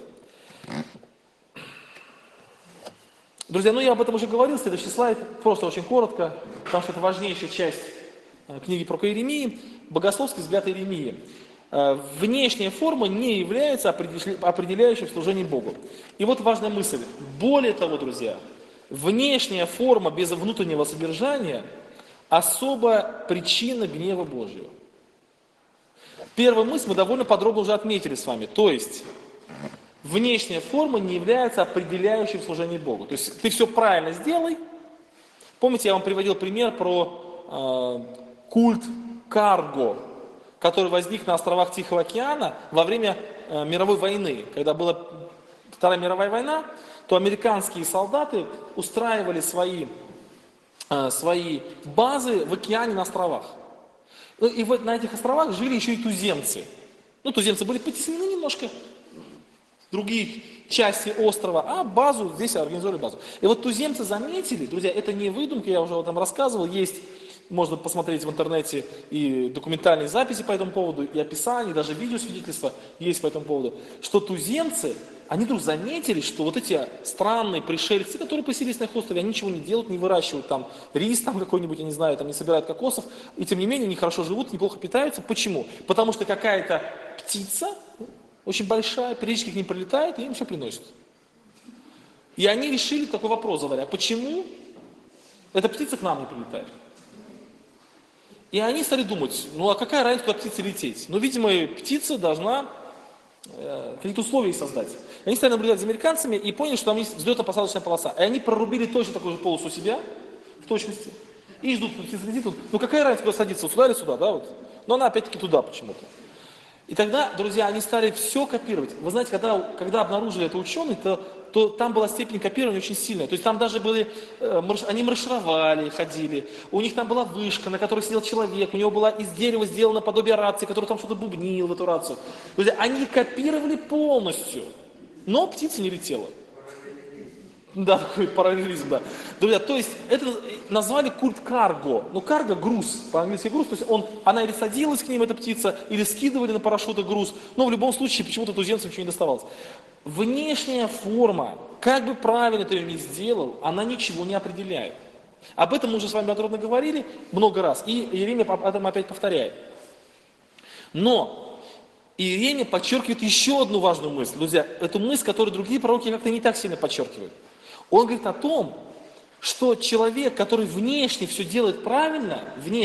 Друзья, ну я об этом уже говорил, следующий слайд, просто очень коротко, потому что это важнейшая часть книги про Иеремии, богословский взгляд Иеремии. Внешняя форма не является определяющей в служении Богу. И вот важная мысль. Более того, друзья, внешняя форма без внутреннего содержания особая причина гнева Божьего. Первую мысль мы довольно подробно уже отметили с вами. То есть, внешняя форма не является определяющей в служении Богу. То есть, ты все правильно сделай. Помните, я вам приводил пример про культ Карго, который возник на островах Тихого океана во время мировой войны. Когда была Вторая мировая война, то американские солдаты устраивали свои базы в океане на островах. И на этих островах жили еще и туземцы. Ну, туземцы были потеснены немножко в другие части острова, а базу, здесь организовали базу. И вот туземцы заметили, друзья, это не выдумка, я уже об этом рассказывал, есть, можно посмотреть в интернете и документальные записи по этому поводу, и описания, даже видеосвидетельства есть по этому поводу, что туземцы, они вдруг заметили, что вот эти странные пришельцы, которые поселились на их острове, они ничего не делают, не выращивают там рис там какой-нибудь, я не знаю, там не собирают кокосов, и тем не менее они хорошо живут, неплохо питаются. Почему? Потому что какая-то птица, очень большая, периодически к ним прилетает и им все приносит. И они решили такой вопрос задали, а почему эта птица к нам не прилетает? И они стали думать, ну а какая разница, куда птице лететь? Ну, видимо, птица должна какие-то условия создать. И они стали наблюдать за американцами и поняли, что там есть взлетно-посадочная полоса. И они прорубили точно такую же полосу у себя, в точности, и ждут, птица летит, ну какая разница, куда садиться, вот сюда или сюда, да, вот. Но она опять-таки туда почему-то. И тогда, друзья, они стали все копировать. Вы знаете, когда обнаружили это ученые, то там была степень копирования очень сильная. То есть там даже были, они маршировали, ходили, у них там была вышка, на которой сидел человек, у него была из дерева сделана подобие рации, который там что-то бубнил в эту рацию. Друзья, они копировали полностью, но птица не летела. Да, такой параллелизм, да. Друзья, то есть это назвали культ карго. Ну, карго – груз, по-английски груз. То есть она или садилась к ним, эта птица, или скидывали на парашюты груз. Но в любом случае почему-то туземцам ничего не доставалось. Внешняя форма, как бы правильно ты ее ни сделал, она ничего не определяет. Об этом мы уже с вами подробно говорили много раз. И Иеремия об этом опять повторяет. Но Иеремия подчеркивает еще одну важную мысль. Друзья, эту мысль, которую другие пророки как-то не так сильно подчеркивают. Он говорит о том, что человек, который внешне все делает правильно,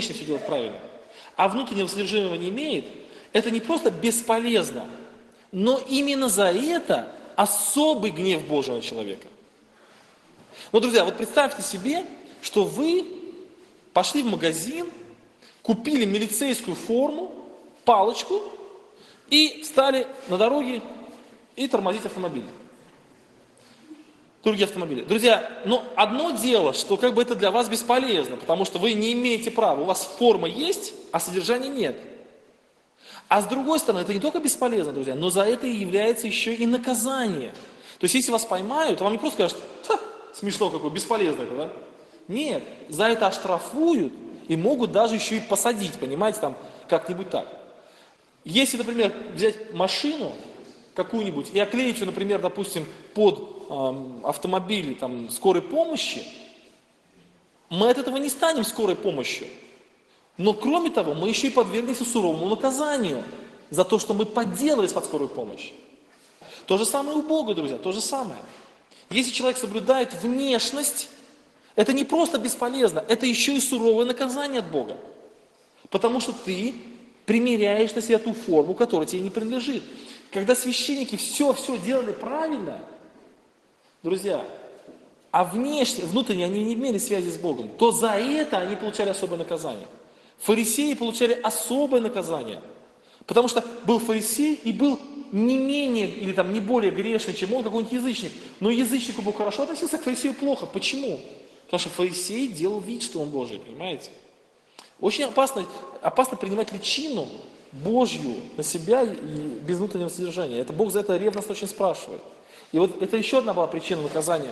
а внутреннего содержимого не имеет, это не просто бесполезно, но именно за это особый гнев Божий на человека. Ну, друзья, вот представьте себе, что вы пошли в магазин, купили милицейскую форму, палочку и встали на дороге и тормозить автомобиль. Другие автомобили. Друзья, ну одно дело, что как бы это для вас бесполезно, потому что вы не имеете права, у вас форма есть, а содержания нет. А с другой стороны, это не только бесполезно, друзья, но за это и является еще и наказание. То есть, если вас поймают, то вам не просто скажут, смешно какое, бесполезно это, да? Нет, за это оштрафуют и могут даже еще и посадить, понимаете, там как-нибудь так. Если, например, взять машину какую-нибудь и оклеить ее, например, допустим, под автомобили там, скорой помощи, мы от этого не станем скорой помощью. Но кроме того, мы еще и подвергнемся суровому наказанию за то, что мы подделались под скорую помощь. То же самое у Бога, друзья, то же самое. Если человек соблюдает внешность, это не просто бесполезно, это еще и суровое наказание от Бога. Потому что ты примеряешь на себя ту форму, которая тебе не принадлежит. Когда священники все делали правильно, друзья, а внутренне они не имели связи с Богом, то за это они получали особое наказание. Фарисеи получали особое наказание. Потому что был фарисей и был не менее или там не более грешный, чем он, какой-нибудь язычник. Но язычнику Бог хорошо относился, к фарисею плохо. Почему? Потому что фарисей делал вид, что он Божий, понимаете? Очень опасно принимать личину Божью на себя и без внутреннего содержания. Это Бог за это ревностно очень спрашивает. И вот это еще одна была причина наказания.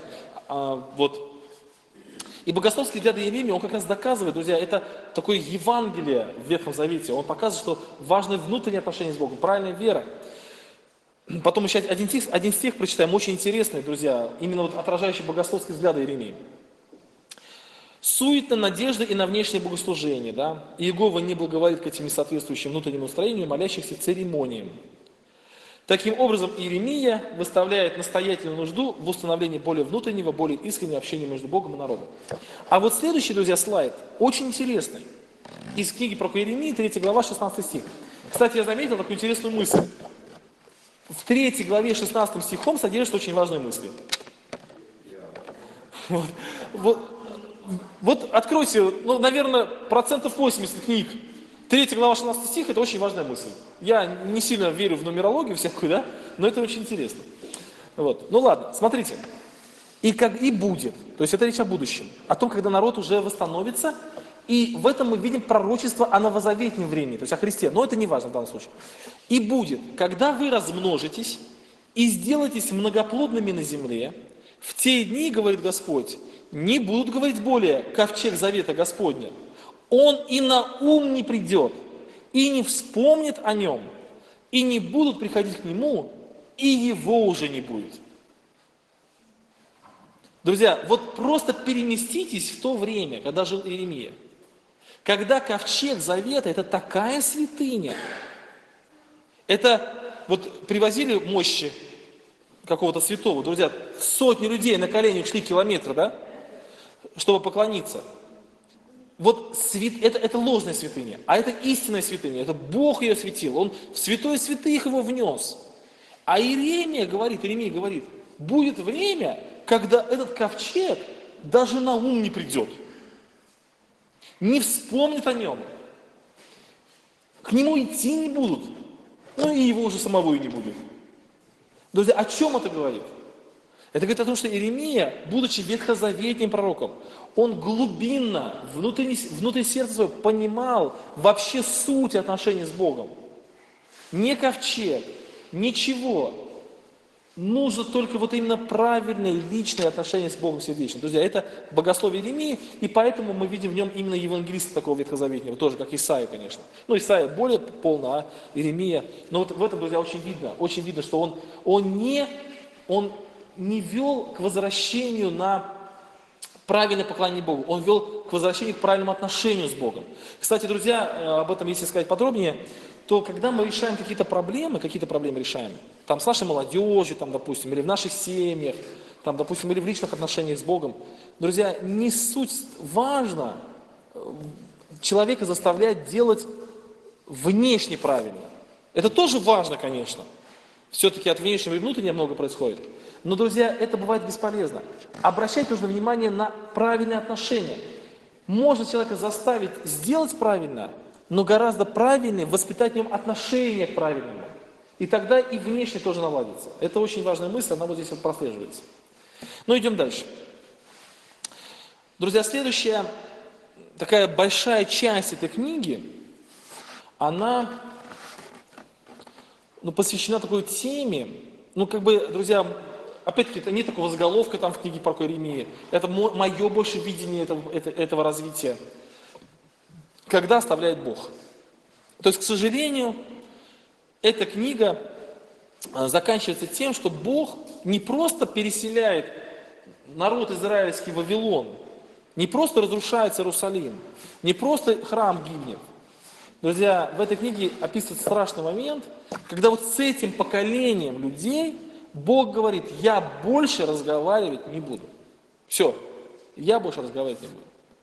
И богословский взгляд Иеремии, он как раз доказывает, друзья, это такое Евангелие в Ветхом Завете. Он показывает, что важны внутренние отношения с Богом, правильная вера. Потом еще один стих прочитаем, очень интересный, друзья, именно вот отражающий богословский взгляд Иеремии. Суетна надежда и на внешнее богослужение, да? Иегова не благоволит к этим несоответствующим внутреннему устроению, молящихся церемониям. Таким образом, Иеремия выставляет настоятельную нужду в установлении более внутреннего, более искреннего общения между Богом и народом. А вот следующий, друзья, слайд очень интересный. Из книги про Иеремию, 3 глава, 16 стих. Кстати, я заметил такую интересную мысль. В 3 главе 16 стихом содержатся очень важные мысли. Вот откройте, наверное, 80% книг. 3 глава 16 стих – это очень важная мысль. Я не сильно верю в нумерологию всякую, да, но это очень интересно. Вот. Ну ладно, смотрите. И будет, то есть это речь о будущем, о том, когда народ уже восстановится, и в этом мы видим пророчество о новозаветнем времени, то есть о Христе, но это не важно в данном случае. И будет, когда вы размножитесь и сделаетесь многоплодными на земле, в те дни, говорит Господь, не будут говорить более ковчег завета Господня. Он и на ум не придет, и не вспомнит о нем, и не будут приходить к нему, и его уже не будет. Друзья, вот просто переместитесь в то время, когда жил Иеремия. Когда ковчег завета – это такая святыня. Это вот привозили мощи какого-то святого, друзья, сотни людей на коленях шли километры, да, чтобы поклониться. Вот это ложная святыня, а это истинная святыня, это Бог ее светил, Он в святое святых его внес. А Иеремия говорит, будет время, когда этот ковчег даже на ум не придет, не вспомнит о нем, к нему идти не будут, и его уже самого и не будет. Друзья, о чем это говорит? Это говорит о том, что Иеремия, будучи ветхозаветним пророком, он глубинно, внутри сердца своего понимал вообще суть отношений с Богом. Не ковчег, ничего. Нужно только вот именно правильные личные отношения с Богом сердечным. Друзья, это богословие Иеремии, и поэтому мы видим в нем именно евангелиста такого ветхозаветнего, тоже как Исаия, конечно. Исаия более полно, а Иеремия. Но вот в этом, друзья, очень видно, что он не вел к возвращению на правильное поклонение Богу, он вел к возвращению к правильному отношению с Богом. Кстати, друзья, об этом, если сказать подробнее, то когда мы решаем какие-то проблемы решаем, там с нашей молодежью, там, допустим, или в наших семьях, там, допустим, или в личных отношениях с Богом, друзья, не суть важно человека заставлять делать внешне правильно. Это тоже важно, конечно. Все-таки от внешнего и внутреннего много происходит. Но, друзья, это бывает бесполезно. Обращать нужно внимание на правильные отношения. Можно человека заставить сделать правильно, но гораздо правильнее воспитать в нем отношение к правильному. И тогда и внешне тоже наладится. Это очень важная мысль, она вот здесь вот прослеживается. Идем дальше. Друзья, следующая такая большая часть этой книги, она посвящена такой теме, друзья, опять-таки, это нет такого заголовка там в книге про Иеремию, это мое больше видение этого развития. когда оставляет Бог. То есть, к сожалению, эта книга заканчивается тем, что Бог не просто переселяет народ израильский в Вавилон, не просто разрушается Иерусалим, не просто храм гибнет. Друзья, в этой книге описывается страшный момент, когда вот с этим поколением людей Бог говорит: я больше разговаривать не буду. Все, я больше разговаривать не буду.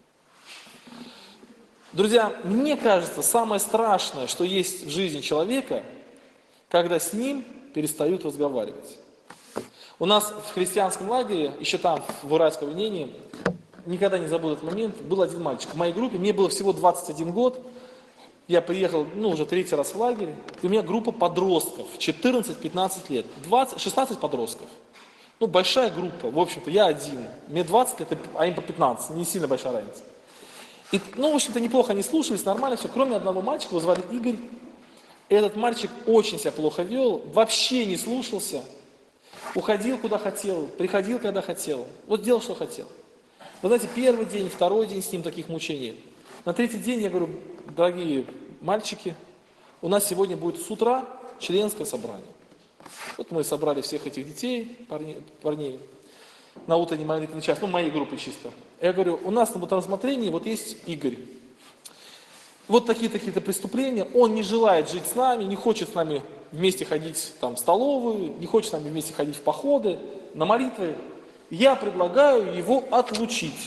Друзья, мне кажется, самое страшное, что есть в жизни человека, когда с ним перестают разговаривать. У нас в христианском лагере, еще там, в Уральском объединении, никогда не забуду этот момент, был один мальчик. В моей группе, мне было всего 21 год, я приехал, уже третий раз в лагерь, и у меня группа подростков, 14-15 лет, 16 подростков. Большая группа, в общем-то, я один, мне 20 лет, а им по 15, не сильно большая разница. И, в общем-то, неплохо они слушались, нормально все, кроме одного мальчика, его звали Игорь. И этот мальчик очень себя плохо вел, вообще не слушался, уходил куда хотел, приходил когда хотел, делал, что хотел. Вы знаете, первый день, второй день с ним таких мучений. На третий день я говорю: дорогие мальчики, у нас сегодня будет с утра членское собрание. Вот мы собрали всех этих детей, парней, на утренний молитвенный час, моей группы чисто. Я говорю: у нас на рассмотрении есть Игорь. Вот такие-то преступления, он не желает жить с нами, не хочет с нами вместе ходить в столовую, не хочет с нами вместе ходить в походы, на молитвы. Я предлагаю его отлучить.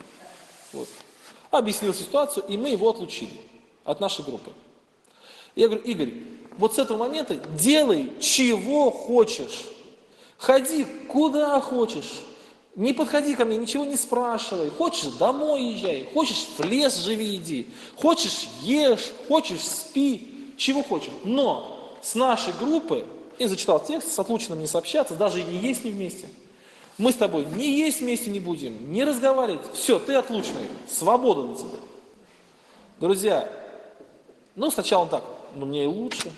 Объяснил ситуацию, и мы его отлучили от нашей группы. Я говорю: Игорь, с этого момента делай, чего хочешь. Ходи, куда хочешь. Не подходи ко мне, ничего не спрашивай. Хочешь, домой езжай. Хочешь, в лес живи, иди. Хочешь, ешь. Хочешь, спи. Чего хочешь. Но с нашей группы, я зачитал текст, с отлученным не сообщаться, даже и не есть не вместе. Мы с тобой ни есть вместе не будем, не разговаривать. Все, ты отлучный. Свобода на тебе. Друзья, сначала он так: мне и лучше.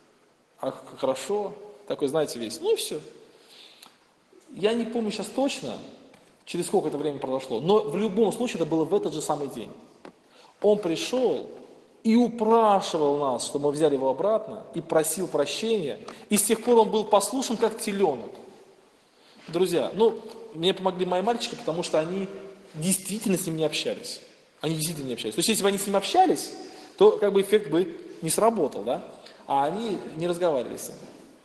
Хорошо. Такой, знаете, весь. И все. Я не помню сейчас точно, через сколько это время прошло, но в любом случае это было в этот же самый день. Он пришел и упрашивал нас, чтобы мы взяли его обратно, и просил прощения, и с тех пор он был послушен, как теленок. Друзья, мне помогли мои мальчики, потому что они действительно с ним не общались. То есть, если бы они с ним общались, то эффект бы не сработал, да? А они не разговаривали с ним.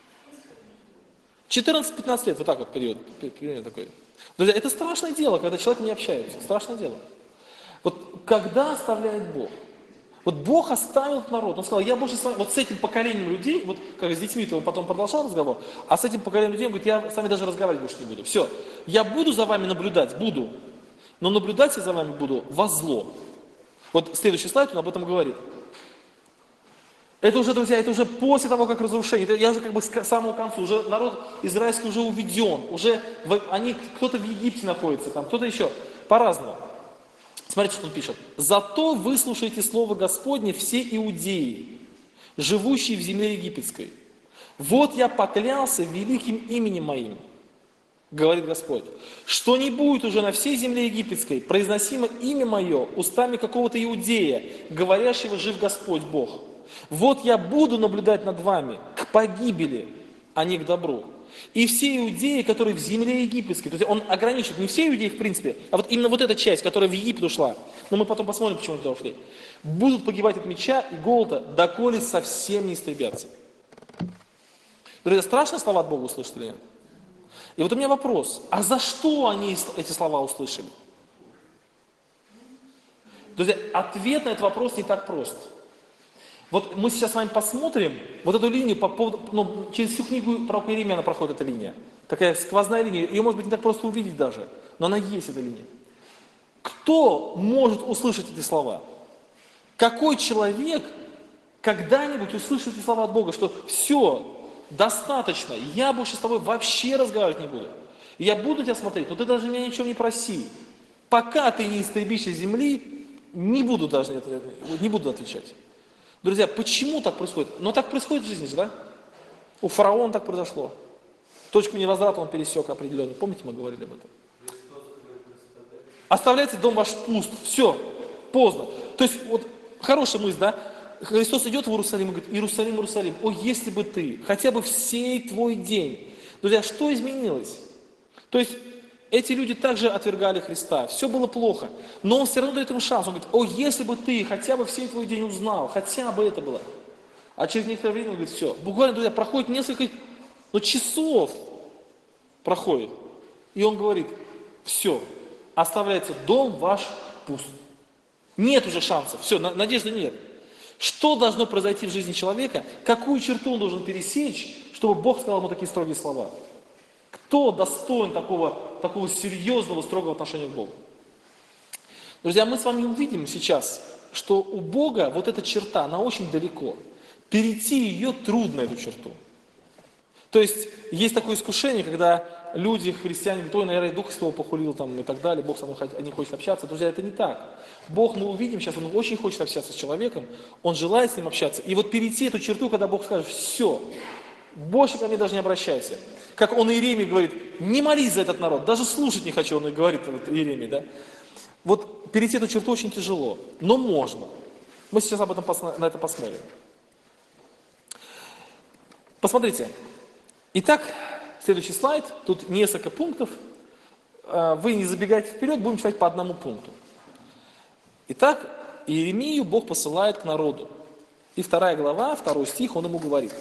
14-15 лет, вот так период такой. Друзья, это страшное дело, когда человек не общается. Страшное дело. Когда оставляет Бог? Бог оставил этот народ. Он сказал: я больше с вами, с этим поколением людей, как с детьми-то он потом продолжал разговор, а с этим поколением людей он говорит: я с вами даже разговаривать больше не буду. Все, я буду за вами наблюдать, но наблюдать я за вами буду во зло. Следующий слайд, он об этом говорит. Это уже, друзья, это уже после того, как разрушение, я уже к самому концу, уже народ израильский уже уведен, кто-то в Египте находится, кто-то еще, по-разному. Смотрите, что он пишет. «Зато выслушайте слово Господне все иудеи, живущие в земле египетской. Вот я поклялся великим именем моим, говорит Господь, что не будет уже на всей земле египетской произносимо имя мое устами какого-то иудея, говорящего: жив Господь Бог. Вот я буду наблюдать над вами к погибели, а не к добру. И все иудеи, которые в земле египетской», то есть он ограничивает не все иудеи в принципе, а именно эта часть, которая в Египет ушла, но мы потом посмотрим, почему они туда ушли, будут погибать от меча и голода, доколе совсем не истребятся. Друзья, страшные слова от Бога услышали или нет? И у меня вопрос: а за что они эти слова услышали? Друзья, ответ на этот вопрос не так прост. Мы сейчас с вами посмотрим эту линию по поводу, через всю книгу пророка Иеремии она проходит, эта линия. Такая сквозная линия, ее может быть не так просто увидеть даже, но она есть, эта линия. Кто может услышать эти слова? Какой человек когда-нибудь услышит эти слова от Бога, что все, достаточно, я больше с тобой вообще разговаривать не буду. Я буду тебя смотреть, но ты даже меня ничего не проси. Пока ты не истребишь из земли, не буду отвечать. Друзья, почему так происходит? Так происходит в жизни, да? У фараона так произошло. Точку невозврата он пересек определенно. Помните, мы говорили об этом? Оставляйте дом ваш пуст. Все, поздно. То есть Хорошая мысль, да? Христос идет в Иерусалим и говорит: Иерусалим, Иерусалим, о, если бы ты, хотя бы в сей твой день. Друзья, что изменилось? То есть эти люди также отвергали Христа, все было плохо, но Он все равно дает им шанс. Он говорит: о, если бы ты хотя бы в сей твой день узнал, хотя бы это было. А через некоторое время он говорит: все. Буквально, друзья, проходит несколько часов, проходит. И он говорит: все, оставляется дом ваш пуст. Нет уже шансов, все, надежды нет. Что должно произойти в жизни человека, какую черту он должен пересечь, чтобы Бог сказал ему такие строгие слова? Кто достоин такого серьезного, строгого отношения к Богу? Друзья, мы с вами увидим сейчас, что у Бога вот эта черта, она очень далеко. Перейти ее трудно, эту черту. То есть такое искушение, когда люди, христиане, говорят: ой, наверное, Дух Святого похулил там и так далее, Бог со мной не хочет общаться. Друзья, это не так. Бог, мы увидим сейчас, Он очень хочет общаться с человеком, Он желает с ним общаться. И вот перейти эту черту, когда Бог скажет: все, больше ко мне даже не обращайся. Как он Иеремии говорит: не молись за этот народ, даже слушать не хочу, он и говорит, Иеремии, да. Вот перейти эту черту очень тяжело, но можно. Мы сейчас на это посмотрим. Посмотрите. Итак, следующий слайд, тут несколько пунктов. Вы не забегайте вперед, будем читать по одному пункту. Итак, Иеремию Бог посылает к народу. И 2 глава, 2 стих, он ему говорит: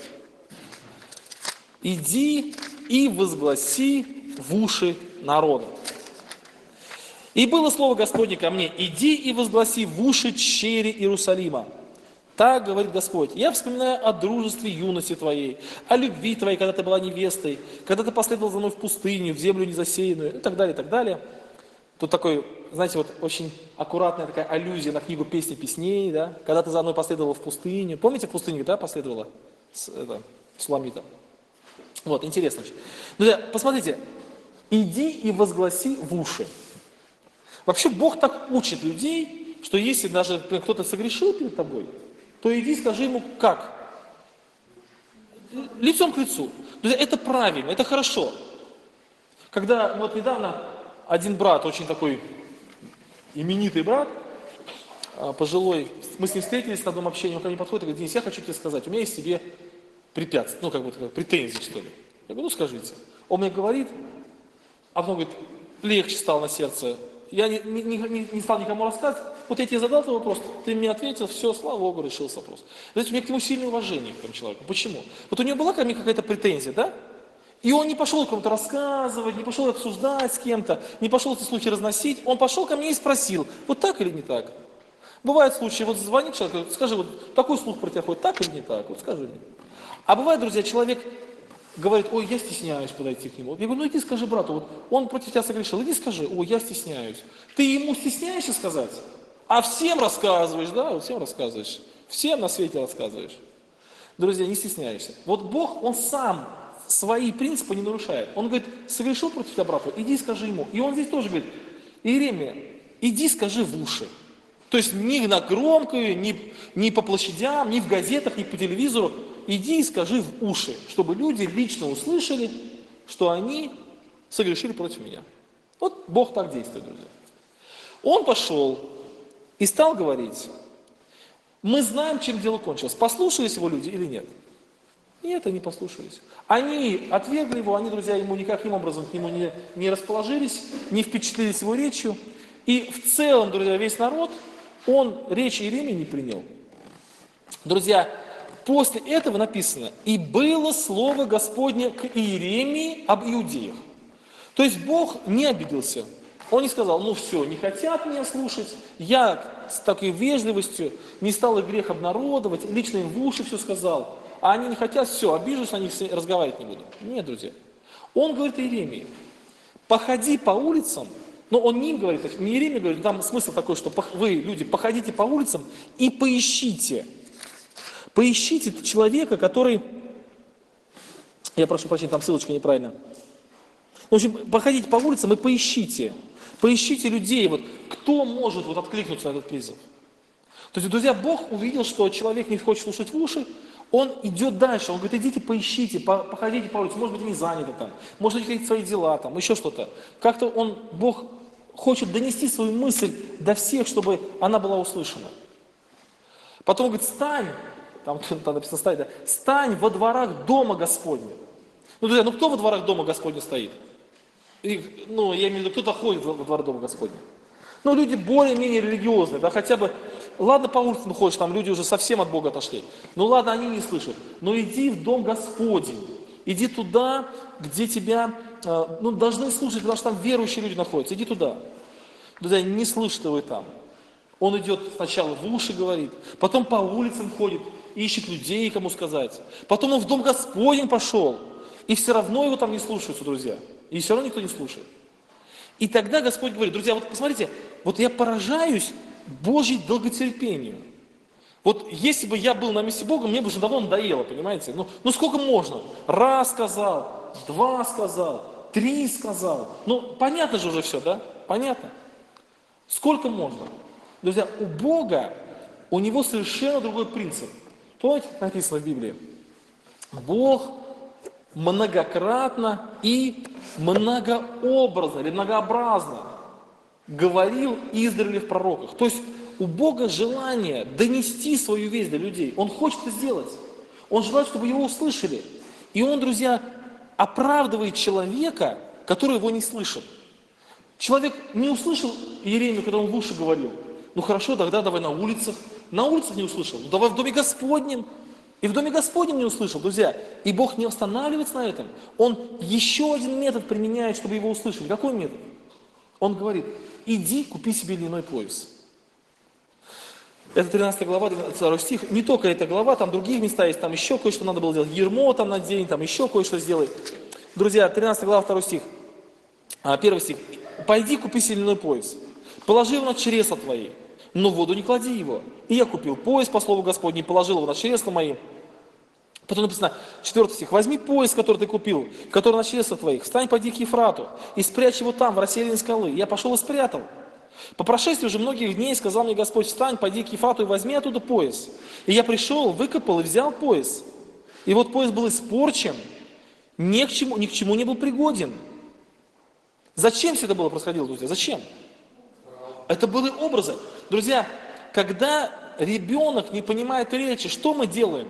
иди и возгласи в уши народа. И было слово Господне ко мне: иди и возгласи в уши чере Иерусалима. Так говорит Господь: я вспоминаю о дружестве юности твоей, о любви твоей, когда ты была невестой, когда ты последовал за мной в пустыню, в землю незасеянную, и так далее, и так далее. Тут такой, знаете, вот очень аккуратная такая аллюзия на книгу «Песни песней», да? Когда ты за мной последовал в пустыню. Помните, в пустыне, да, последовала Суламита? Вот, интересно. Друзья, посмотрите, иди и возгласи в уши. Вообще Бог так учит людей, что если даже кто-то согрешил перед тобой, то иди скажи ему как? Лицом к лицу. Друзья, это правильно, это хорошо. Когда вот недавно один брат, очень такой именитый брат, пожилой, мы с ним встретились на одном общении, он ко мне подходит и говорит: Денис, я хочу тебе сказать, у меня есть тебе препятствие, претензии, что ли. Я говорю: скажите. Он мне говорит, а потом говорит: легче стало на сердце. Я не стал никому рассказывать. Вот я тебе задал этот вопрос, ты мне ответил, все, слава Богу, решился вопрос. Знаете, у меня к нему сильное уважение, к этому человеку. Почему? Вот у него была ко мне какая-то претензия, да? И он не пошел кому-то рассказывать, не пошел обсуждать с кем-то, не пошел эти случаи разносить. Он пошел ко мне и спросил: вот так или не так? Бывают случаи, вот звонит человек, говорит: скажи, вот такой слух про тебя ходит, так или не так? Вот скажи мне. А бывает, друзья, человек говорит: ой, я стесняюсь подойти к нему. Я говорю: ну иди скажи брату, вот он против тебя согрешил, иди скажи: ой, я стесняюсь. Ты ему стесняешься сказать? А всем рассказываешь, да, всем рассказываешь. Всем на свете рассказываешь. Друзья, не стесняешься. Вот Бог, Он сам свои принципы не нарушает. Он говорит: согрешил против тебя брату, иди скажи ему. И он здесь тоже говорит: Иеремия, иди скажи в уши. То есть ни на громкую, ни по площадям, ни в газетах, ни по телевизору. Иди и скажи в уши, чтобы люди лично услышали, что они согрешили против меня. Вот Бог так действует, друзья. Он пошел и стал говорить. Мы знаем, чем дело кончилось. Послушались его люди или нет? Нет, они послушались. Они отвергли его, они, друзья, ему никаким образом к нему не расположились, не впечатлились его речью. И в целом, друзья, весь народ, он речь Иеремии не принял. Друзья, после этого написано: «И было слово Господне к Иеремии об иудеях». То есть Бог не обиделся. Он не сказал: ну все, не хотят меня слушать, я с такой вежливостью не стал их грех обнародовать, лично им в уши все сказал, а они не хотят, все, обижусь, на них разговаривать не буду. Нет, друзья. Он говорит Иеремии: походи по улицам, но он не им говорит, не Иеремия говорит, там смысл такой, что вы, люди, походите по улицам и поищите человека, который, я прошу прощения, там ссылочка неправильная. В общем, походите по улицам и поищите людей, вот, кто может вот откликнуться на этот призыв. То есть, друзья, Бог увидел, что человек не хочет слушать в уши, он идет дальше, он говорит: идите поищите, походите по улице, может быть, они заняты там, может быть, какие-то свои дела там, еще что-то. Как-то Бог хочет донести свою мысль до всех, чтобы она была услышана. Потом он говорит, стань, там написано стань, да, стань во дворах дома Господня. Ну, друзья, ну кто во дворах дома Господня стоит? Ну, я имею в виду, кто-то ходит во двор дома Господня. Ну, люди более-менее религиозные, да, хотя бы, ладно, по улицам ходишь, там люди уже совсем от Бога отошли. Ну, ладно, они не слышат. Но иди в дом Господень. Иди туда, где тебя, должны слушать, потому что там верующие люди находятся. Иди туда. Друзья, не слышит его и там. Он идет сначала в уши говорит, потом по улицам ходит, ищет людей, кому сказать. Потом он в дом Господень пошел. И все равно его там не слушаются, друзья. И все равно никто не слушает. И тогда Господь говорит, друзья, вот посмотрите, вот я поражаюсь Божьей долготерпению. Вот если бы я был на месте Бога, мне бы уже давно надоело, понимаете? Ну сколько можно? Раз сказал, два сказал, три сказал. Ну понятно же уже все, да? Понятно? Сколько можно? Друзья, у Бога, у Него совершенно другой принцип. Помните, как написано в Библии? Бог многократно и многообразно или многообразно говорил издревле в пророках. То есть у Бога желание донести свою весть до людей. Он хочет это сделать. Он желает, чтобы его услышали. И он, друзья, оправдывает человека, который его не слышит. Человек не услышал Иеремию, когда он в уши говорил. Ну хорошо, тогда давай на улицах. На улицах не услышал. Ну давай в Доме Господнем. И в Доме Господнем не услышал, друзья. И Бог не останавливается на этом. Он еще один метод применяет, чтобы его услышали. Какой метод? Он говорит, иди, купи себе льняной пояс. Это 13 глава, 12 стих. Не только эта глава, там другие места есть, там еще кое-что надо было делать. Ермо там надень, там еще кое-что сделай. Друзья, 13 глава, 2 стих. 1 стих. Пойди, купи себе льняной пояс. Положи его на чресла твои, но в воду не клади его. И я купил пояс по слову Господнему, положил его на чресла мои. Потом написано, 4 стих. Возьми пояс, который ты купил, который на чреслах твоих, встань, пойди к Ефрату и спрячь его там, в расселине скалы. Я пошел и спрятал. По прошествии уже многих дней сказал мне Господь, встань, пойди к Ефрату и возьми оттуда пояс. И я пришел, выкопал и взял пояс. И вот пояс был испорчен, ни к чему не был пригоден. Зачем все это было происходило, друзья? Зачем? Это были образы. Друзья, когда ребенок не понимает речи, что мы делаем?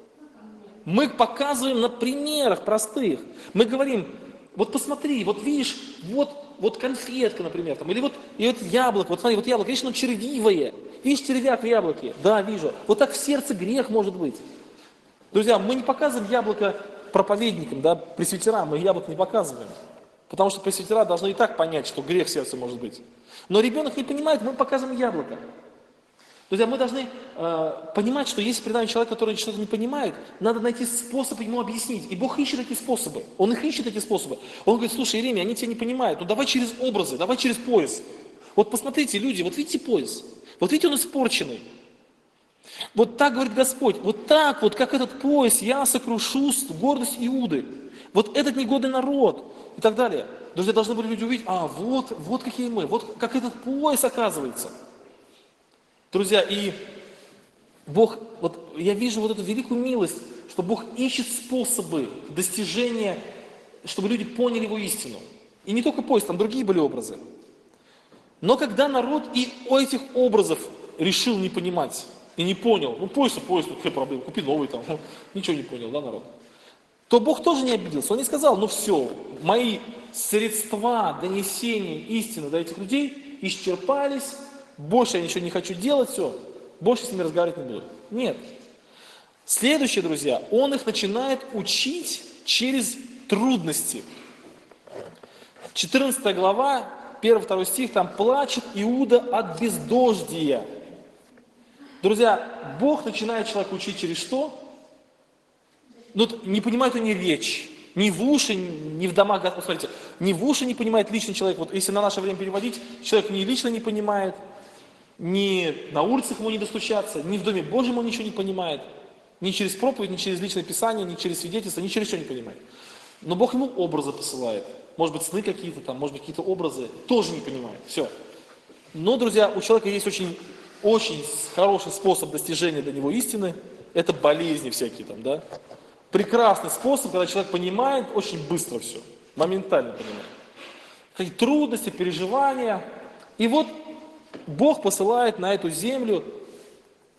Мы показываем на примерах простых. Мы говорим, вот посмотри, вот видишь, вот конфетка, например, там, или вот яблоко, вот смотри, вот яблоко, видишь, оно червивое. Видишь червяк в яблоке? Да, вижу. Вот так в сердце грех может быть. Друзья, мы не показываем яблоко проповедникам, да, пресвитерам, мы яблоко не показываем. Потому что пресвитера должны и так понять, что грех в сердце может быть. Но ребенок не понимает, мы показываем яблоко. Друзья, мы должны понимать, что если перед нами человек, который что-то не понимает, надо найти способ ему объяснить. И Бог ищет эти способы. Он их ищет, эти способы. Он говорит, слушай, Иеремия, они тебя не понимают. Ну давай через образы, давай через пояс. Вот посмотрите, люди, вот видите пояс? Вот видите, он испорченный. Вот так говорит Господь. Вот так вот, как этот пояс, я сокрушу гордость Иуды. Вот этот негодный народ. И так далее. Друзья, должны были люди увидеть, вот какие мы, вот как этот пояс оказывается. Друзья, и Бог, вот я вижу вот эту великую милость, что Бог ищет способы достижения, чтобы люди поняли Его истину. И не только пояс, там другие были образы. Но когда народ и у этих образов решил не понимать и не понял, пояс, какая проблема, купи новый там, ничего не понял, да, народ? То Бог тоже не обиделся, Он не сказал, все, мои средства донесения истины до этих людей исчерпались, больше я ничего не хочу делать, все, больше с ними разговаривать не буду. Нет. Следующее, друзья, Он их начинает учить через трудности. 14 глава, 1-2 стих, там плачет Иуда от бездождия. Друзья, Бог начинает человека учить через что? Не понимают они речь. Ни в уши, ни в домах, смотрите, ни в уши не понимает личный человек. Вот если на наше время переводить, человек ни лично не понимает, ни на улицах ему не достучаться, ни в Доме Божьем он ничего не понимает. Ни через проповедь, ни через личное писание, ни через свидетельство, ни через что не понимает. Но Бог ему образы посылает. Может быть, сны какие-то там, может быть, какие-то образы. Тоже не понимает. Все. Но, друзья, у человека есть очень хороший способ достижения для него истины. Это болезни всякие там, да. Прекрасный способ, когда человек понимает очень быстро все, моментально понимает. Какие трудности, переживания. И вот Бог посылает на эту землю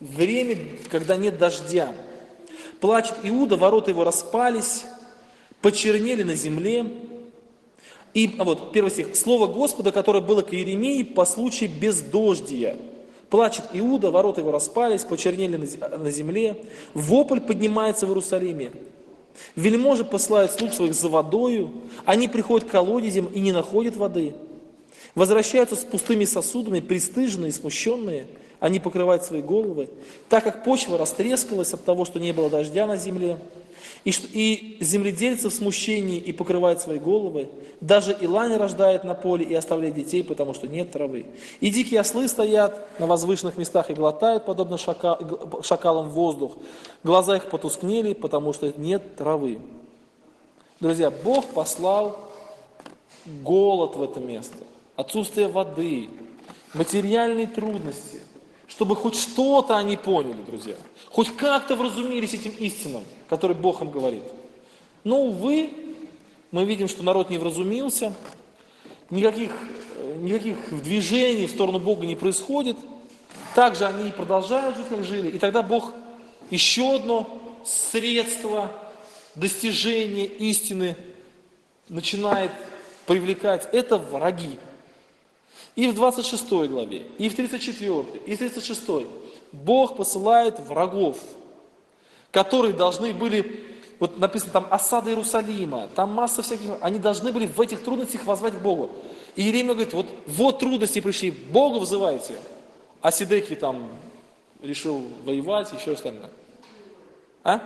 время, когда нет дождя. Плачет Иуда, ворота его распались, почернели на земле. И вот первый стих. Слово Господа, которое было к Иеремии по случаю бездождия. Плачет Иуда, ворота его распались, почернели на земле. Вопль поднимается в Иерусалиме. Вельможи посылают слуг своих за водою. Они приходят к колодезям и не находят воды. Возвращаются с пустыми сосудами, пристыженные и смущенные. Они покрывают свои головы. Так как почва растрескалась от того, что не было дождя на земле, и земледельцы в смущении и покрывают свои головы, даже илань рождает на поле и оставляет детей, потому что нет травы. И дикие ослы стоят на возвышенных местах и глотают, подобно шакалам, воздух. Глаза их потускнели, потому что нет травы. Друзья, Бог послал голод в это место, отсутствие воды, материальные трудности, чтобы хоть что-то они поняли, друзья, хоть как-то вразумились этим истинам, которые Бог им говорит. Но, увы, мы видим, что народ не вразумился, никаких движений в сторону Бога не происходит, также они продолжают жить, как жили, и тогда Бог еще одно средство достижения истины начинает привлекать, это враги. И в 26 главе, и в 34, и в 36 Бог посылает врагов, которые должны были, вот написано там осада Иерусалима, там масса всяких, они должны были в этих трудностях воззвать к Богу. И Иеремия говорит, вот трудности пришли, Бога вызывайте. А Сидекий там решил воевать, еще остальное. А?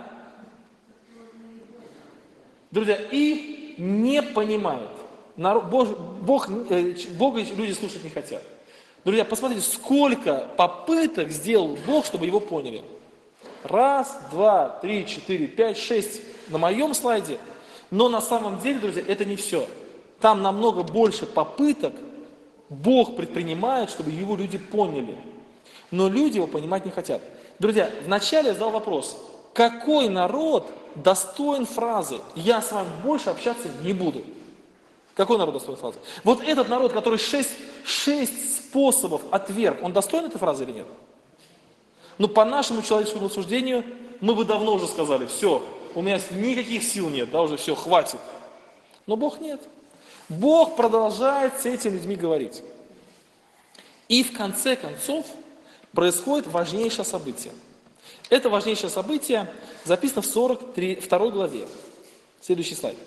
Друзья, и не понимают. Бога люди слушать не хотят. Друзья, посмотрите, сколько попыток сделал Бог, чтобы его поняли. 1, 2, 3, 4, 5, 6 на моем слайде. Но на самом деле, друзья, это не все. Там намного больше попыток Бог предпринимает, чтобы его люди поняли. Но люди его понимать не хотят. Друзья, вначале я задал вопрос, какой народ достоин фразы «я с вами больше общаться не буду»? Какой народ достоин фразы? Вот этот народ, который 6 способов отверг, он достоин этой фразы или нет? Ну, по нашему человеческому суждению, мы бы давно уже сказали, все, у меня никаких сил нет, да, уже все, хватит. Но Бог нет. Бог продолжает с этими людьми говорить. И в конце концов происходит важнейшее событие. Это важнейшее событие записано в 42 главе. Следующий слайд.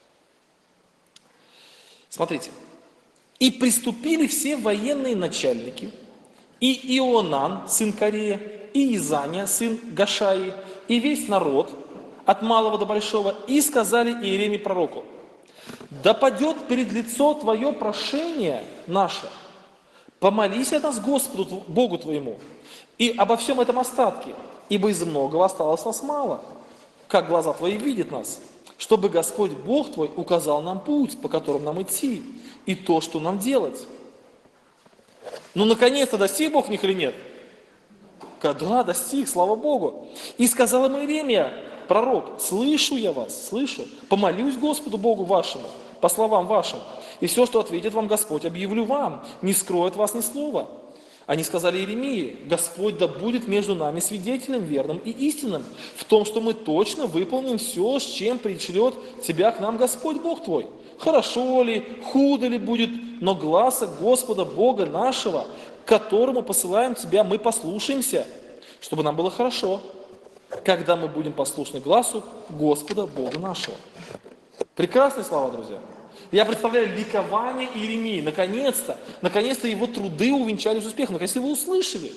Смотрите. «И приступили все военные начальники, и Ионан, сын Корея, и Изания, сын Гашаи, и весь народ, от малого до большого, и сказали Иеремии пророку, да падет перед лицо твое прошение наше, помолись о нас Господу, Богу твоему, и обо всем этом остатке, ибо из многого осталось нас мало, как глаза твои видят нас, чтобы Господь Бог твой указал нам путь, по которому нам идти, и то, что нам делать». Ну, наконец-то достиг Бог них или нет? Да, достиг, слава Богу. «И сказал им Иеремия, пророк, слышу я вас, слышу, помолюсь Господу Богу вашему, по словам вашим, и все, что ответит вам Господь, объявлю вам, не скроет вас ни слова». Они сказали Иеремии, Господь да будет между нами свидетелем верным и истинным в том, что мы точно выполним все, с чем пришлет тебя к нам Господь Бог твой. Хорошо ли, худо ли будет, но гласа Господа Бога нашего, к которому посылаем тебя, мы послушаемся, чтобы нам было хорошо, когда мы будем послушны гласу Господа Бога нашего. Прекрасные слова, друзья. Я представляю ликование Иеремии. Наконец-то его труды увенчались успехом. Наконец-то его услышали.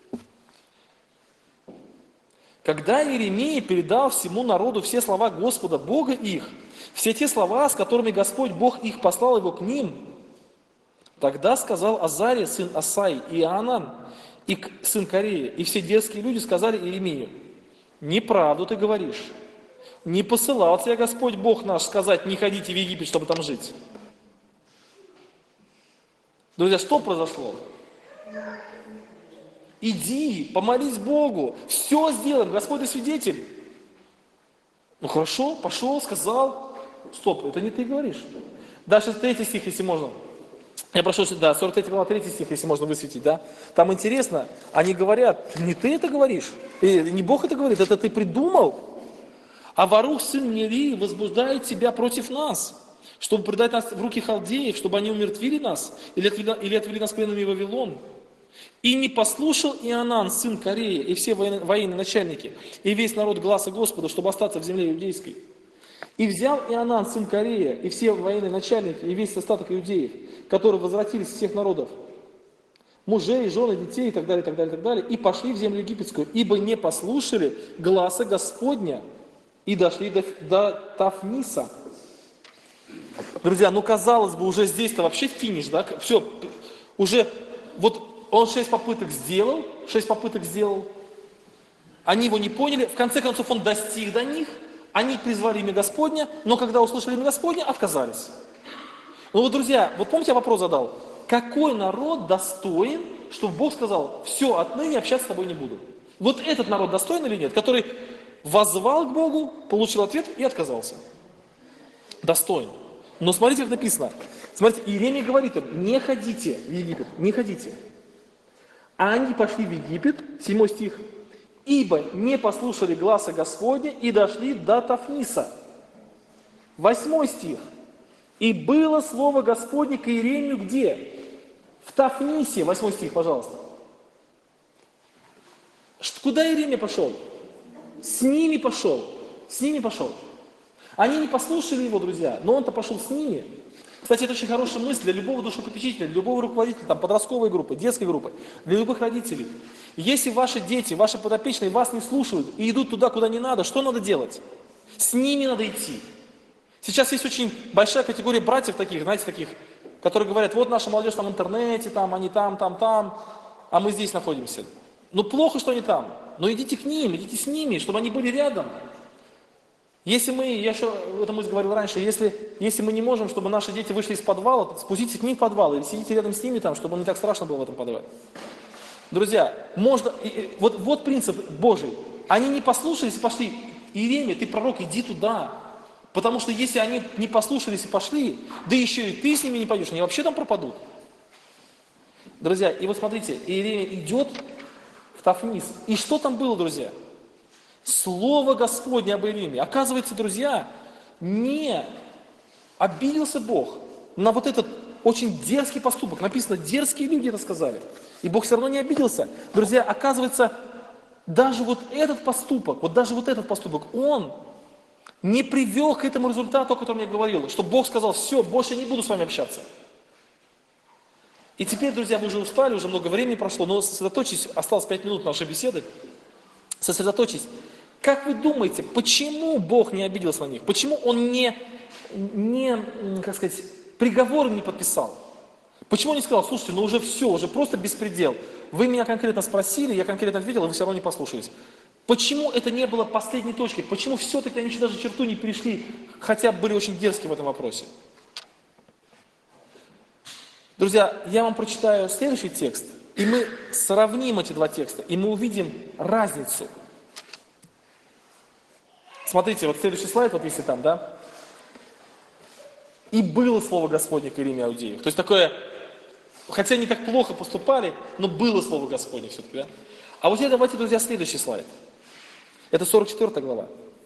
Когда Иеремия передал всему народу все слова Господа Бога их, все те слова, с которыми Господь Бог их послал его к ним, тогда сказал Азария, сын Асай, и Иоанан, и сын Корея, и все дерзкие люди сказали Иеремии, неправду ты говоришь. Не посылал тебя Господь Бог наш сказать, не ходите в Египет, чтобы там жить. Друзья, что произошло? Иди, помолись Богу, все сделаем, Господь и свидетель. Ну хорошо, пошел, сказал. Стоп, это не ты говоришь. Дальше 3 стих, если можно. Я прошу, да, 43 глава, 3 стих, если можно высветить, да. Там интересно, они говорят, не ты это говоришь, не Бог это говорит, это ты придумал. А Варух, сын Нерии, возбуждает тебя против нас, чтобы предать нас в руки халдеев, чтобы они умертвили нас или отвели нас пленными в Вавилон. И не послушал Иоанан, сын Корея, и все военные начальники, и весь народ гласа Господа, чтобы остаться в земле иудейской. И взял Иоанан, сын Корея, и все военные начальники, и весь остаток иудеев, которые возвратились из всех народов, мужей, жены, детей и так далее, и так далее, и так далее, и пошли в землю египетскую, ибо не послушали гласа Господня, и дошли до Тафниса. Друзья, ну казалось бы, уже здесь-то вообще финиш, да? Все, уже, вот он 6 попыток сделал, они его не поняли, в конце концов он достиг до них, они призвали имя Господня, но когда услышали имя Господня, отказались. Ну вот, друзья, вот помните, я вопрос задал, какой народ достоин, чтобы Бог сказал, все, отныне общаться с тобой не буду? Вот этот народ достоин или нет, который воззвал к Богу, получил ответ и отказался? Достоин. Но смотрите, как написано. Смотрите, Иеремия говорит им, не ходите в Египет, не ходите. А они пошли в Египет, 7 стих, ибо не послушали гласа Господня и дошли до Тафниса. 8 стих. И было слово Господне к Иеремию где? В Тафнисе, 8 стих, пожалуйста. Куда Иеремия пошел? С ними пошел. Они не послушали его, друзья, но он-то пошел с ними. Кстати, это очень хорошая мысль для любого душепопечителя, для любого руководителя, там, подростковой группы, детской группы, для любых родителей. Если ваши дети, ваши подопечные вас не слушают и идут туда, куда не надо, что надо делать? С ними надо идти. Сейчас есть очень большая категория братьев таких, знаете, таких, которые говорят, вот наша молодежь там в интернете, там, они там, а мы здесь находимся. Ну плохо, что они там, но идите к ним, идите с ними, чтобы они были рядом. Если мы, я еще это мы говорил раньше, если мы не можем, чтобы наши дети вышли из подвала, спуститесь к ним в подвал или сидите рядом с ними там, чтобы им не так страшно было в этом подвале. Друзья, можно, вот принцип Божий. Они не послушались и пошли. Иеремия, ты пророк, иди туда. Потому что если они не послушались и пошли, да еще и ты с ними не пойдешь, они вообще там пропадут. Друзья, и вот смотрите, Иеремия идет в Тафнис. И что там было, друзья? Слово Господне об Иеремии. Оказывается, друзья, не обиделся Бог на вот этот очень дерзкий поступок. Написано, дерзкие люди это сказали. И Бог все равно не обиделся. Друзья, оказывается, даже вот этот поступок, он не привел к этому результату, о котором я говорил, что Бог сказал, все, больше не буду с вами общаться. И теперь, друзья, вы уже устали, уже много времени прошло, но сосредоточьтесь, осталось 5 минут нашей беседы, сосредоточьтесь. Как вы думаете, почему Бог не обиделся на них? Почему Он не как сказать, приговор не подписал? Почему Он не сказал, слушайте, ну уже все, уже просто беспредел. Вы меня конкретно спросили, я конкретно ответил, а вы все равно не послушались. Почему это не было последней точкой? Почему все-таки они еще даже черту не перешли, хотя были очень дерзкие в этом вопросе? Друзья, я вам прочитаю следующий текст, и мы сравним эти два текста, и мы увидим разницу. Смотрите, вот следующий слайд, вот если там, да? И было слово Господне к Иеремии Иудеев. То есть такое, хотя они так плохо поступали, но было слово Господне все-таки, да? А вот теперь давайте, друзья, следующий слайд. Это 44 глава.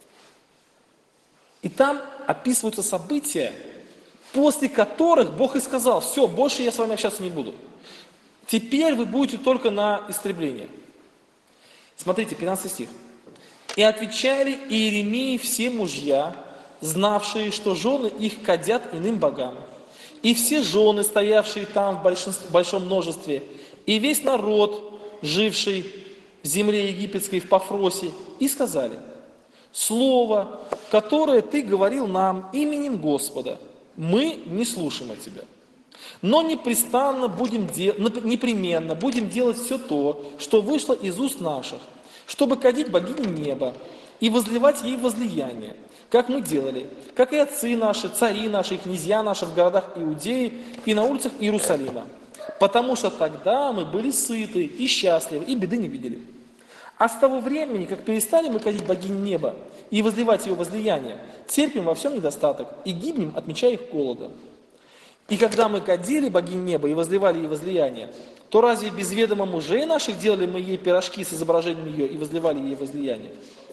И там описываются события, после которых Бог и сказал, все, больше я с вами общаться не буду. Теперь вы будете только на истребление. Смотрите, 15 стих. И отвечали Иеремии все мужья, знавшие, что жены их кадят иным богам, и все жены, стоявшие там в большом множестве, и весь народ, живший в земле египетской, в Пафросе, и сказали, слово, которое ты говорил нам именем Господа, мы не слушаем от тебя. Но непременно будем делать все то, что вышло из уст наших, чтобы кадить богиню неба и возливать ей возлияние, как мы делали, как и отцы наши, цари наши, князья наши в городах Иудеи и на улицах Иерусалима. Потому что тогда мы были сыты и счастливы, и беды не видели. А с того времени, как перестали мы кадить богиню неба и возливать ее возлияние, терпим во всем недостаток и гибнем, отмечая их голодом. И когда мы кадили богинь неба и возливали ей возлияние, то разве без ведома мужей наших делали мы ей пирожки с изображением ее и возливали ей возлияние?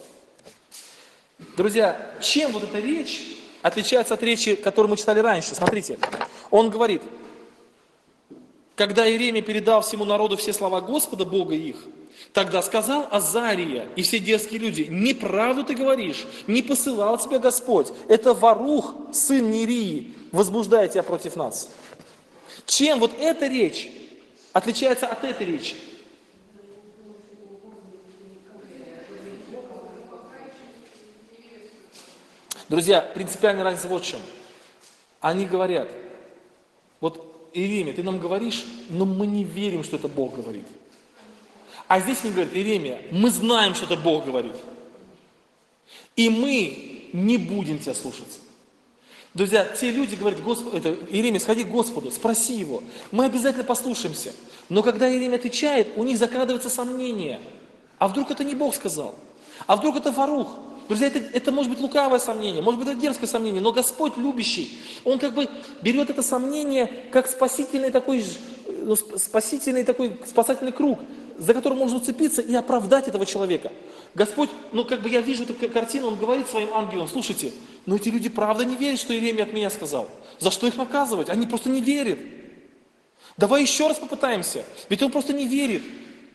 Друзья, чем вот эта речь отличается от речи, которую мы читали раньше? Смотрите, он говорит, когда Иеремия передал всему народу все слова Господа, Бога их, тогда сказал Азария и все дерзкие люди: неправду ты говоришь, не посылал тебя Господь, это Варух, сын Нерии, возбуждает тебя против нас. Чем вот эта речь отличается от этой речи? Друзья, принципиальная разница вот в чем. Они говорят, вот Иеремия, ты нам говоришь, но мы не верим, что это Бог говорит. А здесь они говорят, Иеремия, мы знаем, что это Бог говорит. И мы не будем тебя слушаться. Друзья, те люди говорят, Господи, Иеремия, сходи к Господу, спроси его. Мы обязательно послушаемся. Но когда Иеремия отвечает, у них закрадывается сомнение. А вдруг это не Бог сказал? А вдруг это Варух? Друзья, это может быть лукавое сомнение, может быть это дерзкое сомнение, но Господь любящий, Он как бы берет это сомнение как спасительный такой спасательный круг, за которым можно уцепиться и оправдать этого человека. Господь, я вижу эту картину, Он говорит своим ангелам: слушайте, но эти люди правда не верят, что Иеремия от меня сказал. За что их наказывать? Они просто не верят. Давай еще раз попытаемся, ведь он просто не верит.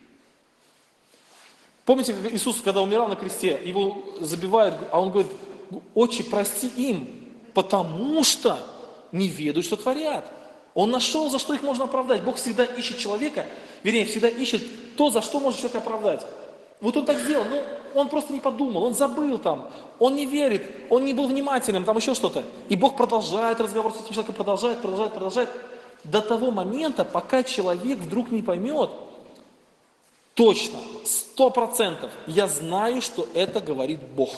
Помните, как Иисус, когда умирал на кресте, его забивают, а он говорит: Отче, прости им, потому что не ведают, что творят. Он нашел, за что их можно оправдать. Бог всегда ищет человека, вернее, всегда ищет то, за что может человека оправдать. Вот он так сделал, но он просто не подумал, он забыл там, он не верит, он не был внимательным, там еще что-то. И Бог продолжает разговор с этим человеком, продолжает, до того момента, пока человек вдруг не поймет, точно, 100%, я знаю, что это говорит Бог.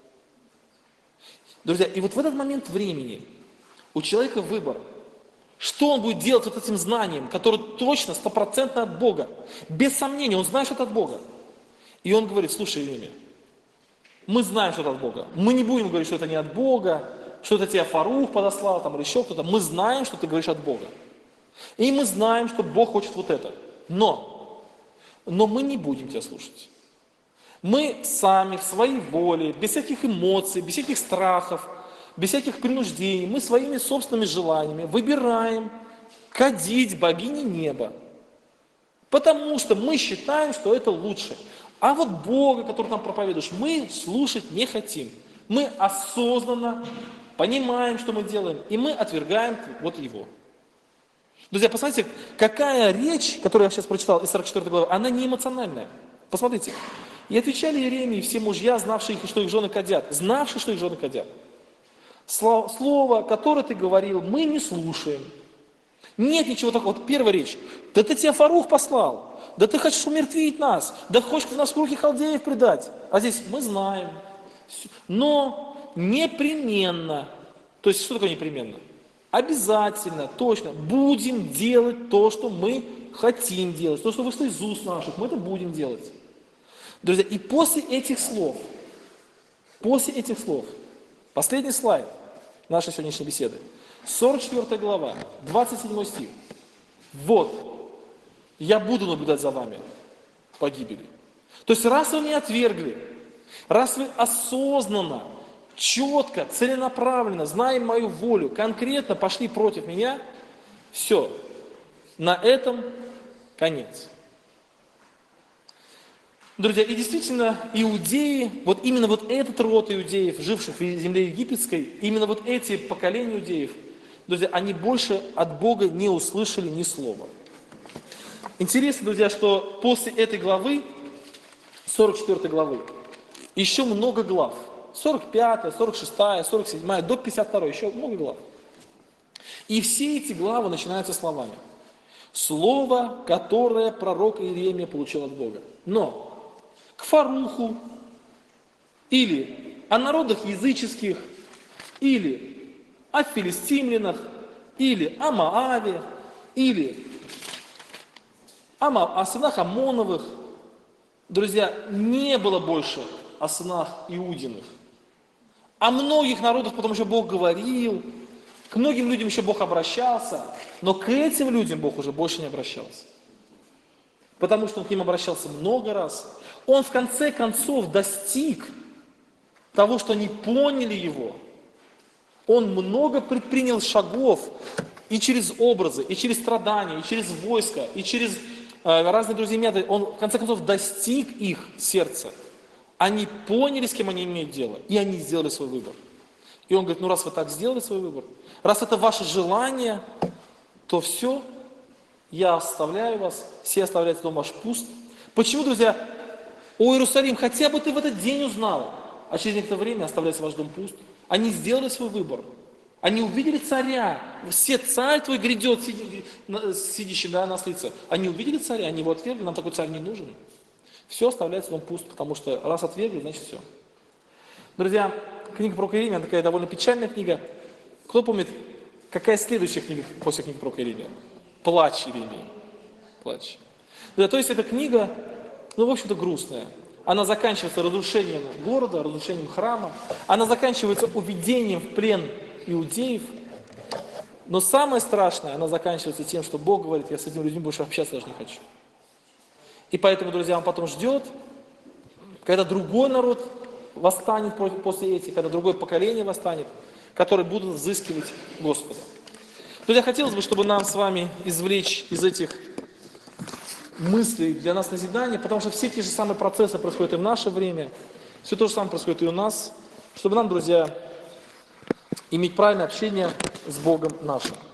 Друзья, и вот в этот момент времени у человека выбор. Что он будет делать вот этим знанием, которое точно, 100% от Бога? Без сомнения, он знает, что это от Бога. И он говорит: слушай, Иеремия, мы знаем, что это от Бога. Мы не будем говорить, что это не от Бога, что это тебя Фарух подослал, там, или еще кто-то. Мы знаем, что ты говоришь от Бога. И мы знаем, что Бог хочет вот это. Но мы не будем тебя слушать. Мы сами, в своей воле, без всяких эмоций, без всяких страхов, без всяких принуждений, мы своими собственными желаниями выбираем кадить богини неба. Потому что мы считаем, что это лучше. А вот Бога, который нам проповедуешь, мы слушать не хотим. Мы осознанно понимаем, что мы делаем, и мы отвергаем вот Его. Друзья, посмотрите, какая речь, которую я сейчас прочитал из 44 главы, она не эмоциональная. Посмотрите. И отвечали Иеремии все мужья, знавшие, что их жены кадят. Знавшие, что их жены кадят. Слово, которое ты говорил, мы не слушаем. Нет ничего такого. Вот первая речь. Да ты тебя Фарух послал. Да ты хочешь умертвить нас. Да хочешь нас в руки халдеев предать. А здесь мы знаем. Но непременно. То есть что такое непременно? Обязательно, точно, будем делать то, что мы хотим делать. То, что вышло из уст наших, мы это будем делать. Друзья, и после этих слов, последний слайд нашей сегодняшней беседы, 44 глава, 27 стих. Вот, я буду наблюдать за вами погибели. То есть, раз вы меня отвергли, раз вы осознанно, четко, целенаправленно, зная мою волю, конкретно пошли против меня, все, на этом конец. Друзья, и действительно, иудеи, вот именно вот этот род иудеев, живших в земле египетской, именно вот эти поколения иудеев, друзья, они больше от Бога не услышали ни слова. Интересно, друзья, что после этой главы, 44 главы, еще много глав. 45, 46, 47, до 52, еще много глав. И все эти главы начинаются словами. Слово, которое пророк Иеремия получил от Бога. Но к Фаруху, или о народах языческих, или о филистимлянах, или о Моаве, или о сынах Амоновых, друзья, не было больше о сынах Иудиных. О многих народах, потому что Бог говорил, К многим людям еще Бог обращался, но к этим людям Бог уже больше не обращался. Потому что Он к ним обращался много раз. Он в конце концов достиг того, что они поняли Его. Он много предпринял шагов и через образы, и через страдания, и через войско, и через разные другие методы. Он в конце концов достиг их сердца. Они поняли, с кем они имеют дело, и они сделали свой выбор. И он говорит, ну раз вы так сделали свой выбор, раз это ваше желание, то все, я оставляю вас, все оставляют дом ваш пуст. Почему, друзья? О, Иерусалим, хотя бы ты в этот день узнал, а через некоторое время оставляется ваш дом пуст. Они сделали свой выбор. Они увидели царя. Все, царь твой грядет, сидящий на наследце. Они увидели царя, они его отвергли, нам такой царь не нужен. Все оставляется дом пуст, потому что раз отвергли, значит все. Друзья, книга пророка Иеремии, такая довольно печальная книга. Кто помнит, какая следующая книга после книги пророка Иеремии? Плач Иеремии. Плач. Да, то есть эта книга, ну, в общем-то, грустная. Она заканчивается разрушением города, разрушением храма. Она заканчивается уведением в плен иудеев. Но самое страшное, она заканчивается тем, что Бог говорит, я с этими людьми больше общаться даже не хочу. И поэтому, друзья, Он потом ждет, когда другой народ восстанет после этих, когда другое поколение восстанет, которые будут взыскивать Господа. Друзья, хотелось бы, чтобы нам с вами извлечь из этих мыслей для нас назидание, потому что все те же самые процессы происходят и в наше время, все то же самое происходит и у нас, чтобы нам, друзья, иметь правильное общение с Богом нашим.